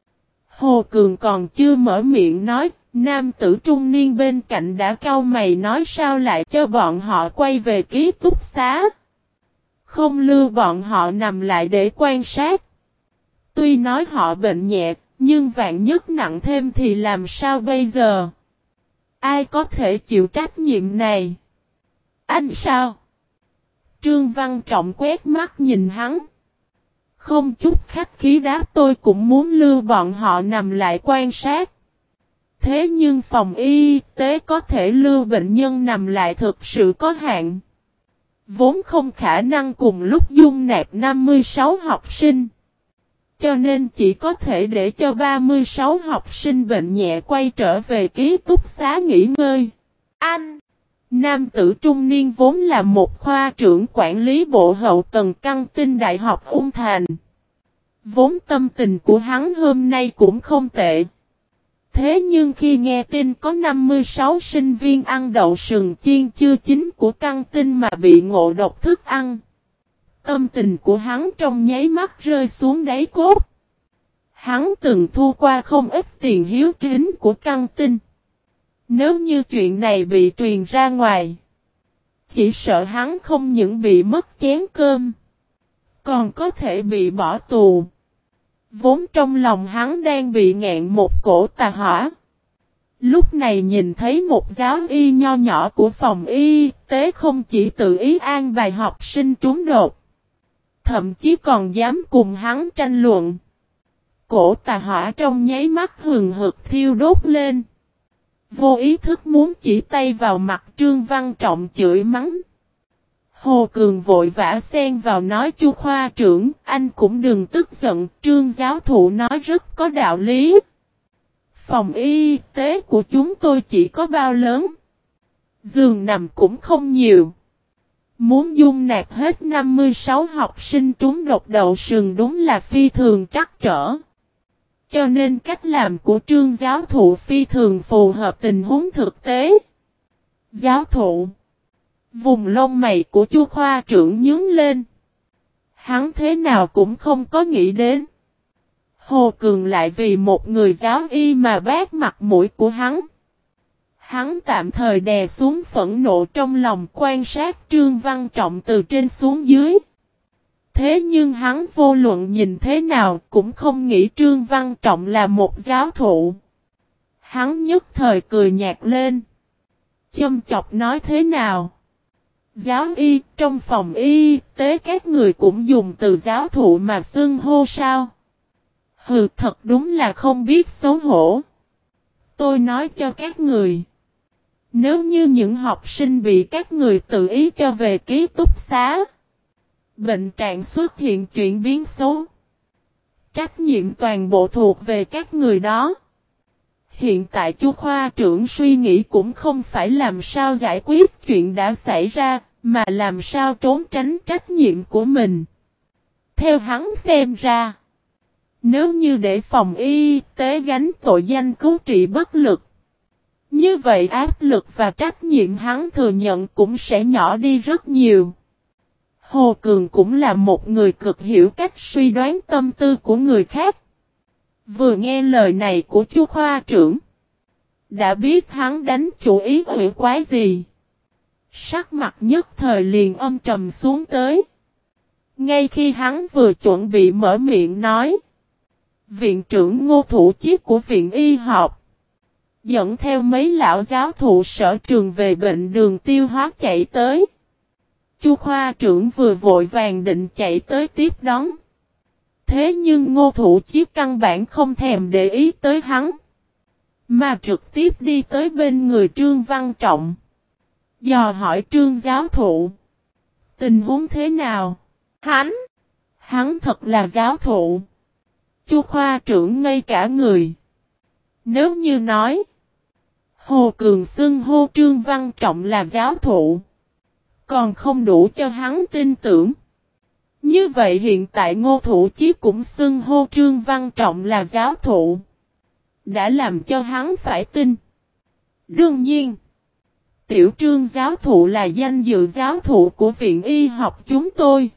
Hồ Cường còn chưa mở miệng nói, nam tử trung niên bên cạnh đã cau mày nói sao lại cho bọn họ quay về ký túc xá. Không lưu bọn họ nằm lại để quan sát. Tuy nói họ bệnh nhẹ, nhưng vạn nhất nặng thêm thì làm sao bây giờ? Ai có thể chịu trách nhiệm này? Anh sao? Trương Văn Trọng quét mắt nhìn hắn. Không chút khách khí đáp tôi cũng muốn lưu bọn họ nằm lại quan sát. Thế nhưng phòng y tế có thể lưu bệnh nhân nằm lại thực sự có hạn. Vốn không khả năng cùng lúc dung nạp năm mươi sáu học sinh. Cho nên chỉ có thể để cho ba mươi sáu học sinh bệnh nhẹ quay trở về ký túc xá nghỉ ngơi. Anh! Nam tử trung niên vốn là một khoa trưởng quản lý bộ hậu cần căng tin Đại học Ung Thành. Vốn tâm tình của hắn hôm nay cũng không tệ. Thế nhưng khi nghe tin có năm mươi sáu sinh viên ăn đậu sừng chiên chưa chín của căng tin mà bị ngộ độc thức ăn, tâm tình của hắn trong nháy mắt rơi xuống đáy cốt. Hắn từng thu qua không ít tiền hiếu kính của căng tin. Nếu như chuyện này bị truyền ra ngoài, chỉ sợ hắn không những bị mất chén cơm, còn có thể bị bỏ tù. Vốn trong lòng hắn đang bị nghẹn một cổ tà hỏa. Lúc này nhìn thấy một giáo y nho nhỏ của phòng y tế không chỉ tự ý an bài học sinh trúng đột, thậm chí còn dám cùng hắn tranh luận. Cổ tà hỏa trong nháy mắt hừng hực thiêu đốt lên. Vô ý thức muốn chỉ tay vào mặt Trương Văn Trọng chửi mắng. Hồ Cường vội vã xen vào nói Chu khoa trưởng, anh cũng đừng tức giận, Trương giáo thụ nói rất có đạo lý. Phòng y tế của chúng tôi chỉ có bao lớn. Giường nằm cũng không nhiều. Muốn dung nạp hết năm mươi sáu học sinh trúng độc đậu sừng đúng là phi thường trắc trở. Cho nên cách làm của Trương giáo thụ phi thường phù hợp tình huống thực tế. Giáo thụ. Vùng lông mày của Chu khoa trưởng nhướng lên. Hắn thế nào cũng không có nghĩ đến. Hồ Cường lại vì một người giáo y mà bác mặt mũi của hắn. Hắn tạm thời đè xuống phẫn nộ trong lòng quan sát Trương Văn Trọng từ trên xuống dưới. Thế nhưng hắn vô luận nhìn thế nào cũng không nghĩ Trương Văn Trọng là một giáo thụ. Hắn nhất thời cười nhạt lên. Châm chọc nói thế nào? Giáo y, trong phòng y tế các người cũng dùng từ giáo thụ mà xưng hô sao? Hừ, thật đúng là không biết xấu hổ. Tôi nói cho các người. Nếu như những học sinh bị các người tự ý cho về ký túc xá, bệnh trạng xuất hiện chuyển biến xấu, trách nhiệm toàn bộ thuộc về các người đó. Hiện tại Chu khoa trưởng suy nghĩ cũng không phải làm sao giải quyết chuyện đã xảy ra, mà làm sao trốn tránh trách nhiệm của mình. Theo hắn xem ra, nếu như để phòng y tế gánh tội danh cứu trị bất lực, như vậy áp lực và trách nhiệm hắn thừa nhận cũng sẽ nhỏ đi rất nhiều. Hồ Cường cũng là một người cực hiểu cách suy đoán tâm tư của người khác. Vừa nghe lời này của Chu khoa trưởng, đã biết hắn đánh chủ ý hủy quái gì. Sắc mặt nhất thời liền âm trầm xuống tới. Ngay khi hắn vừa chuẩn bị mở miệng nói, viện trưởng Ngô Thủ Chiết của viện y học dẫn theo mấy lão giáo thụ sở trường về bệnh đường tiêu hóa chạy tới. Chu khoa trưởng vừa vội vàng định chạy tới tiếp đón. Thế nhưng Ngô Thủ Chiết căn bản không thèm để ý tới hắn, mà trực tiếp đi tới bên người Trương Văn Trọng. Dò hỏi Trương giáo thụ. Tình huống thế nào? Hắn! Hắn thật là giáo thụ. Chu khoa trưởng ngây cả người. Nếu như nói, Hồ Cường xưng hô Trương Văn Trọng là giáo thụ, còn không đủ cho hắn tin tưởng. Như vậy hiện tại Ngô Thủ Chí cũng xưng hô Trương Văn Trọng là giáo thụ, đã làm cho hắn phải tin. Đương nhiên, Tiểu Trương giáo thụ là danh dự giáo thụ của viện y học chúng tôi.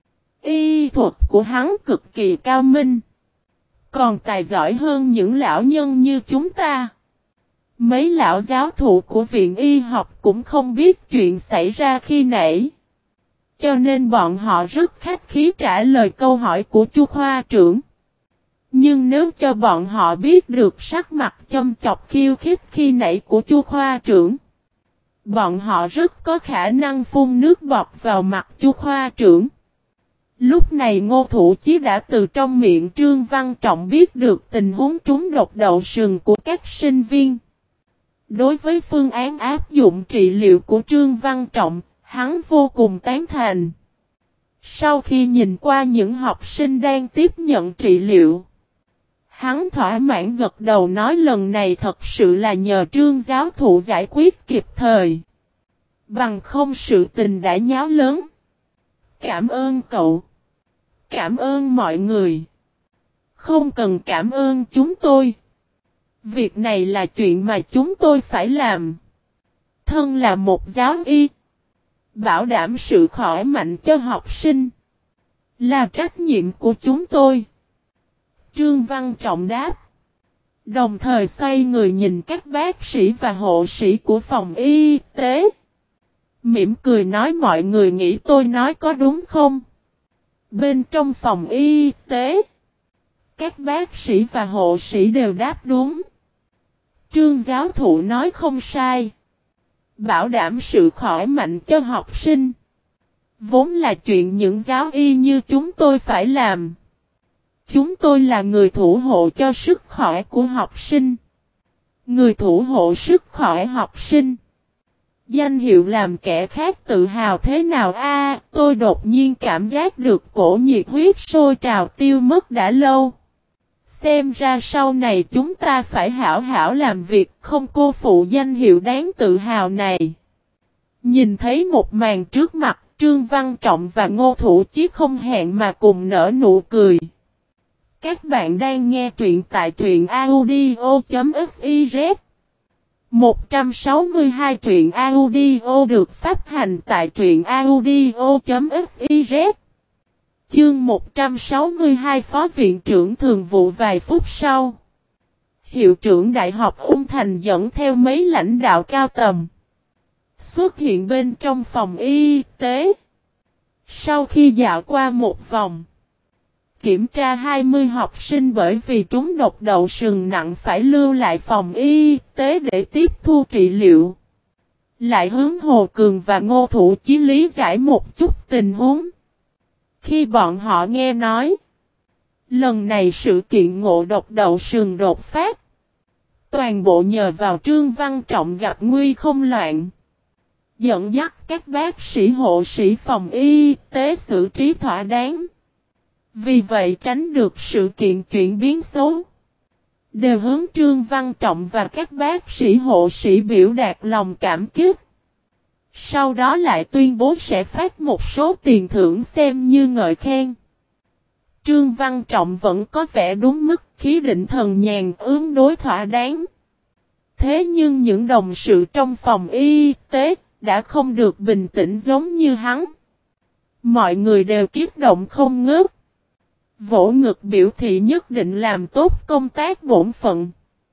Y thuật của hắn cực kỳ cao minh, còn tài giỏi hơn những lão nhân như chúng ta. Mấy lão giáo thụ của viện y học cũng không biết chuyện xảy ra khi nãy, cho nên bọn họ rất khách khí trả lời câu hỏi của Chu khoa trưởng. Nhưng nếu cho bọn họ biết được sắc mặt châm chọc khiêu khích khi nãy của Chu khoa trưởng, bọn họ rất có khả năng phun nước bọt vào mặt Chu khoa trưởng. Lúc này Ngô Thủ Chí đã từ trong miệng Trương Văn Trọng biết được tình huống trúng độc đậu sừng của các sinh viên. Đối với phương án áp dụng trị liệu của Trương Văn Trọng, hắn vô cùng tán thành. Sau khi nhìn qua những học sinh đang tiếp nhận trị liệu, hắn thỏa mãn gật đầu nói lần này thật sự là nhờ Trương giáo thụ giải quyết kịp thời. Bằng không sự tình đã nháo lớn. Cảm ơn cậu. Cảm ơn mọi người. Không cần cảm ơn chúng tôi. Việc này là chuyện mà chúng tôi phải làm. Thân là một giáo y, bảo đảm sự khỏe mạnh cho học sinh là trách nhiệm của chúng tôi. Trương Văn Trọng đáp. Đồng thời xoay người nhìn các bác sĩ và hộ sĩ của phòng y tế. Mỉm cười nói mọi người nghĩ tôi nói có đúng không? Bên trong phòng y tế, các bác sĩ và hộ sĩ đều đáp đúng. Trương giáo thụ nói không sai. Bảo đảm sự khỏe mạnh cho học sinh, vốn là chuyện những giáo y như chúng tôi phải làm. Chúng tôi là người thủ hộ cho sức khỏe của học sinh. Người thủ hộ sức khỏe học sinh. Danh hiệu làm kẻ khác tự hào thế nào a? Tôi đột nhiên cảm giác được cổ nhiệt huyết sôi trào tiêu mất đã lâu. Xem ra sau này chúng ta phải hảo hảo làm việc, không cô phụ danh hiệu đáng tự hào này. Nhìn thấy một màn trước mặt, Trương Văn Trọng và Ngô Thủ Chí không hẹn mà cùng nở nụ cười. Các bạn đang nghe truyện tại truyện audio chấm fiz. một trăm sáu mươi hai truyện audio được phát hành tại truyện audio chấm fiz. Chương một trăm sáu mươi hai Phó Viện trưởng Thường vụ vài phút sau. Hiệu trưởng Đại học Ung Thành dẫn theo mấy lãnh đạo cao tầm xuất hiện bên trong phòng y tế. Sau khi dạo qua một vòng, kiểm tra hai mươi học sinh bởi vì trúng độc đậu sừng nặng phải lưu lại phòng y tế để tiếp thu trị liệu. Lại hướng Hồ Cường và Ngô Thủ Chí lý giải một chút tình huống. Khi bọn họ nghe nói, lần này sự kiện ngộ độc đậu sừng đột phát, toàn bộ nhờ vào Trương Văn Trọng gặp nguy không loạn, dẫn dắt các bác sĩ hộ sĩ phòng y tế xử trí thỏa đáng. Vì vậy tránh được sự kiện chuyển biến xấu, đều hướng Trương Văn Trọng và các bác sĩ hộ sĩ biểu đạt lòng cảm kích. Sau đó lại tuyên bố sẽ phát một số tiền thưởng xem như ngợi khen. Trương Văn Trọng vẫn có vẻ đúng mức, khí định thần nhàn ứng đối thỏa đáng. Thế nhưng những đồng sự trong phòng y tế đã không được bình tĩnh giống như hắn. Mọi người đều kích động không ngớt. Vỗ ngực biểu thị nhất định làm tốt công tác bổn phận.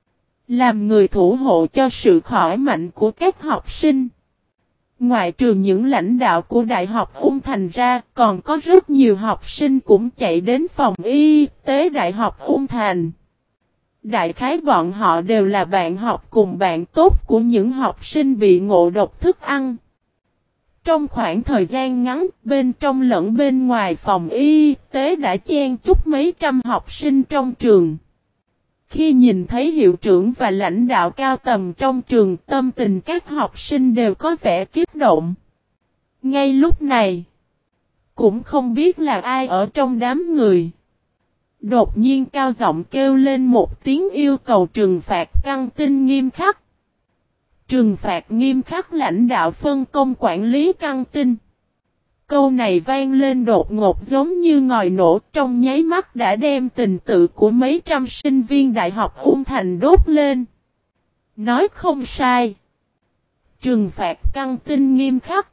Làm người thủ hộ cho sự khỏe mạnh của các học sinh. Ngoại trừ những lãnh đạo của Đại học Ung Thành ra, còn có rất nhiều học sinh cũng chạy đến phòng y tế Đại học Ung Thành. Đại khái bọn họ đều là bạn học cùng bạn tốt của những học sinh bị ngộ độc thức ăn. Trong khoảng thời gian ngắn, bên trong lẫn bên ngoài phòng y tế đã chen chúc mấy trăm học sinh trong trường. Khi nhìn thấy hiệu trưởng và lãnh đạo cao tầm trong trường, tâm tình các học sinh đều có vẻ kích động. Ngay lúc này, cũng không biết là ai ở trong đám người Đột nhiên cao giọng kêu lên một tiếng yêu cầu trừng phạt căng tin nghiêm khắc. Trừng phạt nghiêm khắc lãnh đạo phân công quản lý căng tin. Câu này vang lên đột ngột giống như ngòi nổ, trong nháy mắt đã đem tình tự của mấy trăm sinh viên đại học Ung Thành đốt lên. Nói không sai. Trừng phạt căng tin nghiêm khắc.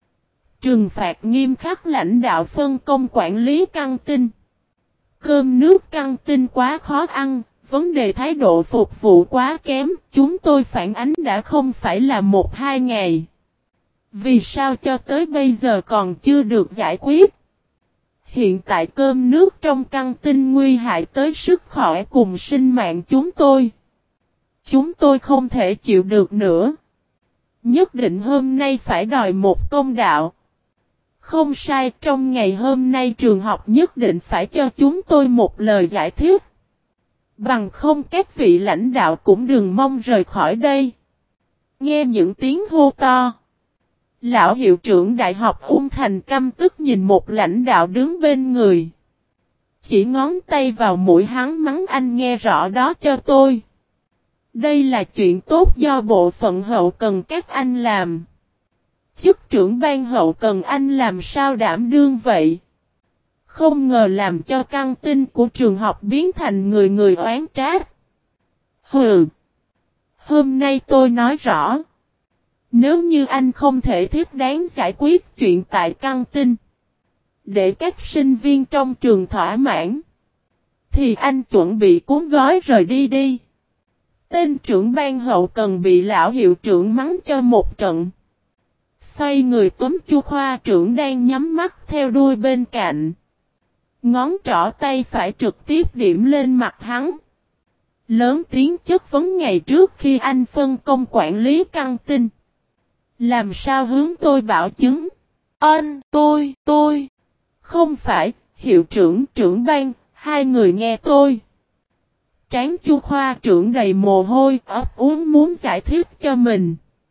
Trừng phạt nghiêm khắc lãnh đạo phân công quản lý căng tin. Cơm nước căng tin quá khó ăn, vấn đề thái độ phục vụ quá kém, chúng tôi phản ánh đã không phải là một hai ngày. Vì sao cho tới bây giờ còn chưa được giải quyết? Hiện tại cơm nước trong căng tin nguy hại tới sức khỏe cùng sinh mạng chúng tôi. Chúng tôi không thể chịu được nữa. Nhất định hôm nay phải đòi một công đạo. Không sai, trong ngày hôm nay trường học nhất định phải cho chúng tôi một lời giải thích. Bằng không các vị lãnh đạo cũng đừng mong rời khỏi đây. Nghe những tiếng hô to. Lão hiệu trưởng đại học Ung Thành căm tức nhìn một lãnh đạo đứng bên người. Chỉ ngón tay vào mũi hắn mắng anh nghe rõ đó cho tôi. Đây là chuyện tốt do bộ phận hậu cần các anh làm. Chức trưởng ban hậu cần anh làm sao đảm đương vậy? Không ngờ làm cho căng tin của trường học biến thành người người oán trách. Hừ. Hôm nay tôi nói rõ. Nếu như anh không thể thiết đáng giải quyết chuyện tại căng tin, để các sinh viên trong trường thỏa mãn, thì anh chuẩn bị cuốn gói rời đi đi. Tên trưởng ban hậu cần bị lão hiệu trưởng mắng cho một trận. Xoay người túm Chu khoa trưởng đang nhắm mắt theo đuôi bên cạnh. Ngón trỏ tay phải trực tiếp điểm lên mặt hắn. Lớn tiếng chất vấn ngày trước khi anh phân công quản lý căng tin. Làm sao hướng tôi bảo chứng? Anh, tôi, tôi. Không phải, hiệu trưởng, trưởng ban, hai người nghe tôi. Trán Chu khoa trưởng đầy mồ hôi, ấp úng muốn giải thích cho mình.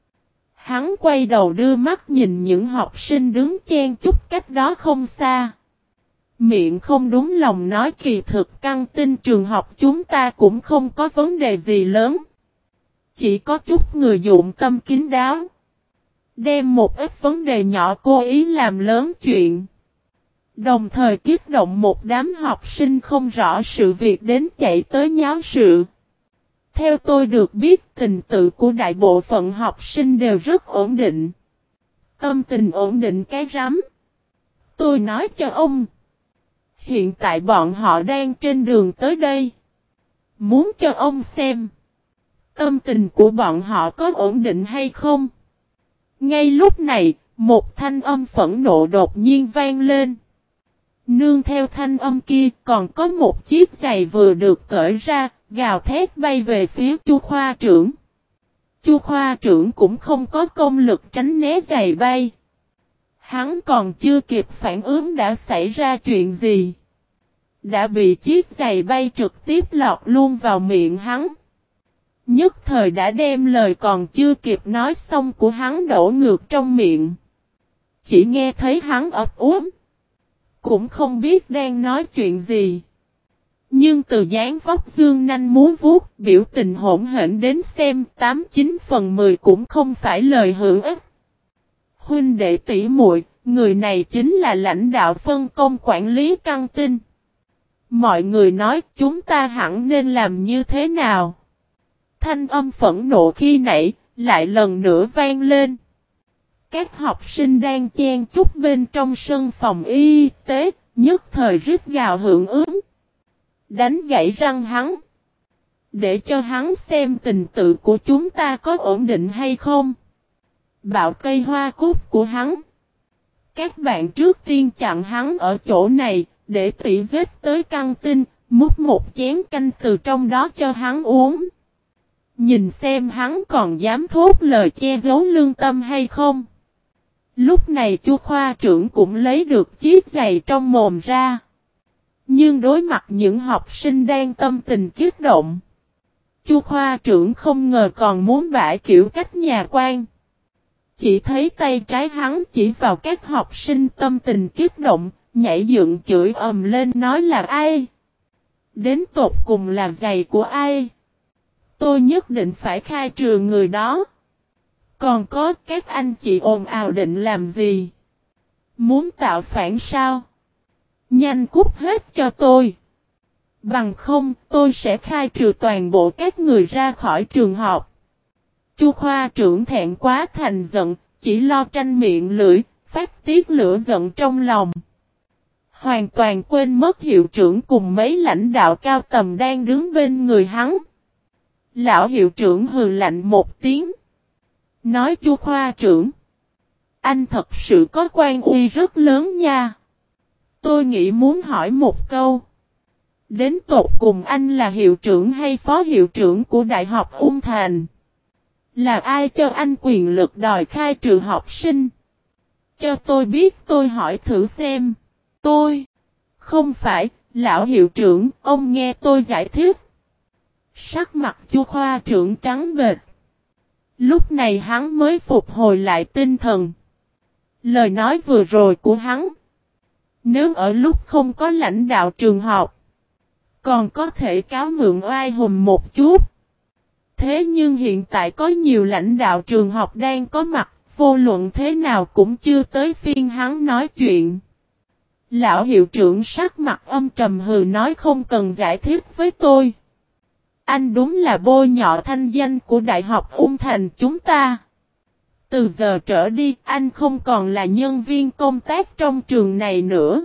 Hắn quay đầu đưa mắt nhìn những học sinh đứng chen chúc cách đó không xa. Miệng không đúng lòng nói kỳ thực căng tin trường học chúng ta cũng không có vấn đề gì lớn. Chỉ có chút người dụng tâm kín đáo. Đem một ít vấn đề nhỏ cố ý làm lớn chuyện. Đồng thời kích động một đám học sinh không rõ sự việc đến chạy tới nháo sự. Theo tôi được biết tình tự của đại bộ phận học sinh đều rất ổn định. Tâm tình ổn định cái rắm. Tôi nói cho ông. Hiện tại bọn họ đang trên đường tới đây. Muốn cho ông xem. Tâm tình của bọn họ có ổn định hay không? Ngay lúc này, một thanh âm phẫn nộ đột nhiên vang lên. Nương theo thanh âm kia còn có một chiếc giày vừa được cởi ra, gào thét bay về phía Chu khoa trưởng. Chu khoa trưởng cũng không có công lực tránh né giày bay. Hắn còn chưa kịp phản ứng đã xảy ra chuyện gì. Đã bị chiếc giày bay trực tiếp lọt luôn vào miệng hắn. Nhất thời đã đem lời còn chưa kịp nói xong của hắn đổ ngược trong miệng. Chỉ nghe thấy hắn ấp úng. Cũng không biết đang nói chuyện gì. Nhưng từ dáng vóc dương nanh muốn vuốt biểu tình hỗn hển đến xem tám chín phần mười cũng không phải lời hữu ích. Huynh đệ tỷ muội, người này chính là lãnh đạo phân công quản lý căng tin. Mọi người nói chúng ta hẳn nên làm như thế nào? Thanh âm phẫn nộ khi nãy lại lần nữa vang lên. Các học sinh đang chen chúc bên trong sân phòng y tế, nhất thời rít gào hưởng ứng. Đánh gãy răng hắn. Để cho hắn xem tình tự của chúng ta có ổn định hay không. Bạo cây hoa cúc của hắn. Các bạn trước tiên chặn hắn ở chỗ này, để tỉ giết tới căng tin, múc một chén canh từ trong đó cho hắn uống. Nhìn xem hắn còn dám thốt lời che giấu lương tâm hay không. Lúc này Chu khoa trưởng cũng lấy được chiếc giày trong mồm ra. Nhưng đối mặt những học sinh đang tâm tình kích động. Chu khoa trưởng không ngờ còn muốn bãi kiểu cách nhà quan. Chỉ thấy tay trái hắn chỉ vào các học sinh tâm tình kích động, nhảy dựng chửi ầm lên nói là ai. Đến tột cùng là giày của ai? Tôi nhất định phải khai trừ người đó. Còn có các anh chị ồn ào định làm gì? Muốn tạo phản sao? Nhanh cút hết cho tôi. Bằng không tôi sẽ khai trừ toàn bộ các người ra khỏi trường học. Chu khoa trưởng thẹn quá thành giận, chỉ lo tranh miệng lưỡi, phát tiết lửa giận trong lòng. Hoàn toàn quên mất hiệu trưởng cùng mấy lãnh đạo cao tầm đang đứng bên người hắn. Lão hiệu trưởng hừ lạnh một tiếng. Nói Chu khoa trưởng. Anh thật sự có quan uy rất lớn nha. Tôi nghĩ muốn hỏi một câu. Đến tột cùng anh là hiệu trưởng hay phó hiệu trưởng của Đại học Ung Thành? Là ai cho anh quyền lực đòi khai trừ học sinh? Cho tôi biết tôi hỏi thử xem. Tôi. Không phải, lão hiệu trưởng, ông nghe tôi giải thích. Sắc mặt Chu khoa trưởng trắng bệch. Lúc này hắn mới phục hồi lại tinh thần. Lời nói vừa rồi của hắn. Nếu ở lúc không có lãnh đạo trường học, còn có thể cáo mượn oai hùng một chút. Thế nhưng hiện tại có nhiều lãnh đạo trường học đang có mặt, vô luận thế nào cũng chưa tới phiên hắn nói chuyện. Lão hiệu trưởng sắc mặt âm trầm hừ nói không cần giải thích với tôi. Anh đúng là bôi nhọ thanh danh của Đại học Ung Thành chúng ta. Từ giờ trở đi, anh không còn là nhân viên công tác trong trường này nữa.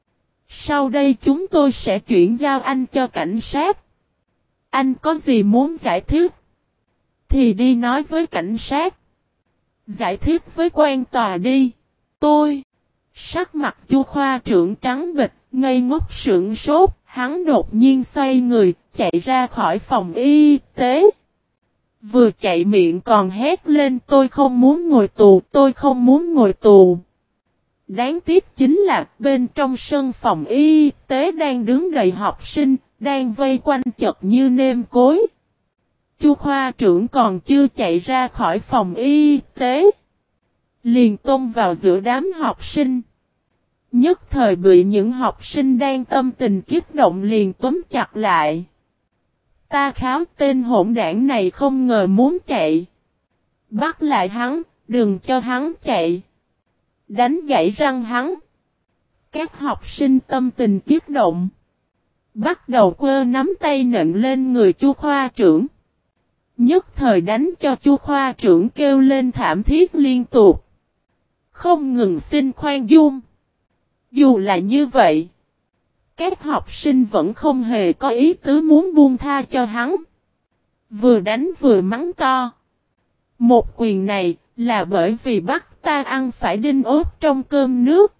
Sau đây chúng tôi sẽ chuyển giao anh cho cảnh sát. Anh có gì muốn giải thích? Thì đi nói với cảnh sát. Giải thích với quan tòa đi. Tôi. Sắc mặt Chu khoa trưởng trắng bệch, ngây ngốc sững sốt, hắn đột nhiên xoay người, chạy ra khỏi phòng y tế. Vừa chạy miệng còn hét lên tôi không muốn ngồi tù, tôi không muốn ngồi tù. Đáng tiếc chính là bên trong sân phòng y tế đang đứng đầy học sinh, đang vây quanh chật như nêm cối. Chu khoa trưởng còn chưa chạy ra khỏi phòng y tế. Liền tông vào giữa đám học sinh. Nhất thời bị những học sinh đang tâm tình kích động liền túm chặt lại. Ta kháo tên hỗn đảng này không ngờ muốn chạy. Bắt lại hắn, đừng cho hắn chạy. Đánh gãy răng hắn. Các học sinh tâm tình kích động. Bắt đầu quơ nắm tay nện lên người Chu khoa trưởng. Nhất thời đánh cho Chu khoa trưởng kêu lên thảm thiết liên tục. Không ngừng xin khoan dung. Dù là như vậy, các học sinh vẫn không hề có ý tứ muốn buông tha cho hắn. Vừa đánh vừa mắng to. Một quyền này là bởi vì bắt ta ăn phải đinh ốt trong cơm nước.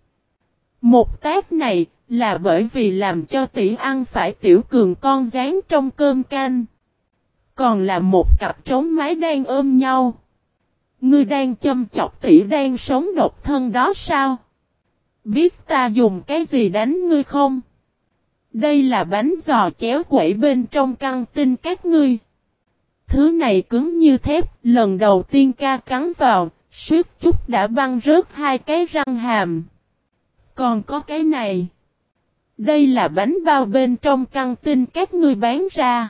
Một tát này là bởi vì làm cho tỷ ăn phải tiểu cường con rán trong cơm canh. Còn là một cặp trống mái đang ôm nhau. Ngươi đang châm chọc tỷ đang sống độc thân đó sao? Biết ta dùng cái gì đánh ngươi không? Đây là bánh giò chéo quẩy bên trong căng tin các ngươi. Thứ này cứng như thép, lần đầu tiên ca cắn vào, suýt chút đã băng rớt hai cái răng hàm. Còn có cái này. Đây là bánh bao bên trong căng tin các ngươi bán ra.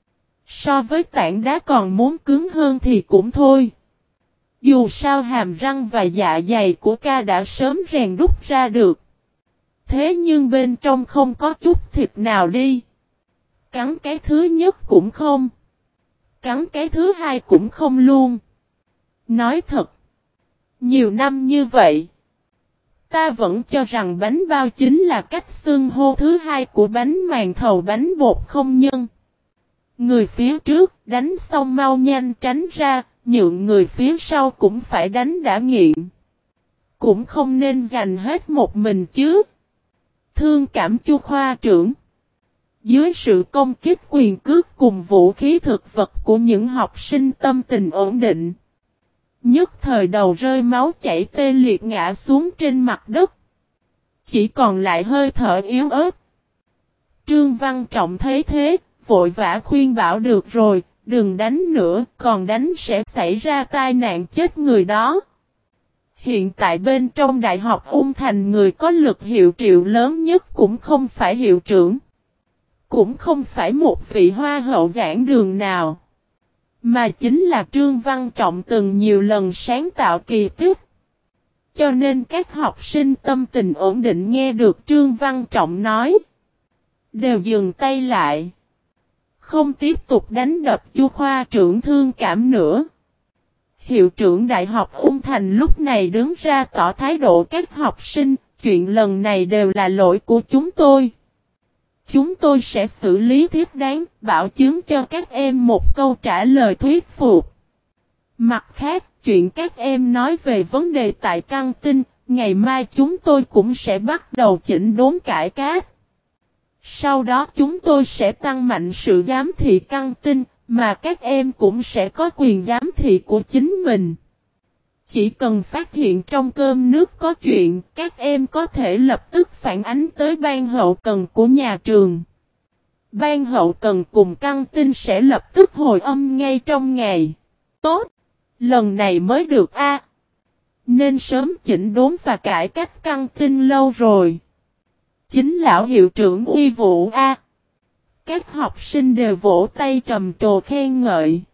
So với tảng đá còn muốn cứng hơn thì cũng thôi. Dù sao hàm răng và dạ dày của ca đã sớm rèn đúc ra được. Thế nhưng bên trong không có chút thịt nào đi. Cắn cái thứ nhất cũng không. Cắn cái thứ hai cũng không luôn. Nói thật. Nhiều năm như vậy. Ta vẫn cho rằng bánh bao chính là cách xưng hô thứ hai của bánh màn thầu bánh bột không nhân. Người phía trước đánh xong mau nhanh tránh ra. Nhượng người phía sau cũng phải đánh đã nghiện. Cũng không nên giành hết một mình chứ. Thương cảm Chu khoa trưởng. Dưới sự công kích quyền cước cùng vũ khí thực vật của những học sinh tâm tình ổn định. Nhất thời đầu rơi máu chảy tê liệt ngã xuống trên mặt đất. Chỉ còn lại hơi thở yếu ớt. Trương Văn Trọng thấy thế, vội vã khuyên bảo được rồi. Đừng đánh nữa, còn đánh sẽ xảy ra tai nạn chết người đó. Hiện tại bên trong Đại học Ung Thành người có lực hiệu triệu lớn nhất cũng không phải hiệu trưởng. cũng không phải một vị hoa hậu giảng đường nào, mà chính là Trương Văn Trọng từng nhiều lần sáng tạo kỳ tích. Cho nên các học sinh tâm tình ổn định nghe được Trương Văn Trọng nói, đều dừng tay lại, không tiếp tục đánh đập Chu khoa trưởng thương cảm nữa. Hiệu trưởng Đại học Ung Thành lúc này đứng ra tỏ thái độ các học sinh, chuyện lần này đều là lỗi của chúng tôi. Chúng tôi sẽ xử lý thiết đáng, bảo chứng cho các em một câu trả lời thuyết phục. Mặt khác, chuyện các em nói về vấn đề tại căng tin, ngày mai chúng tôi cũng sẽ bắt đầu chỉnh đốn cải cách. Sau đó chúng tôi sẽ tăng mạnh sự giám thị căng tin, mà các em cũng sẽ có quyền giám thị của chính mình. Chỉ cần phát hiện trong cơm nước có chuyện, các em có thể lập tức phản ánh tới ban hậu cần của nhà trường. Ban hậu cần cùng căng tin sẽ lập tức hồi âm ngay trong ngày. Tốt! Lần này mới được a. Nên sớm chỉnh đốn và cải cách căng tin lâu rồi. Chính lão hiệu trưởng uy vũ a. Các học sinh đều vỗ tay trầm trồ khen ngợi.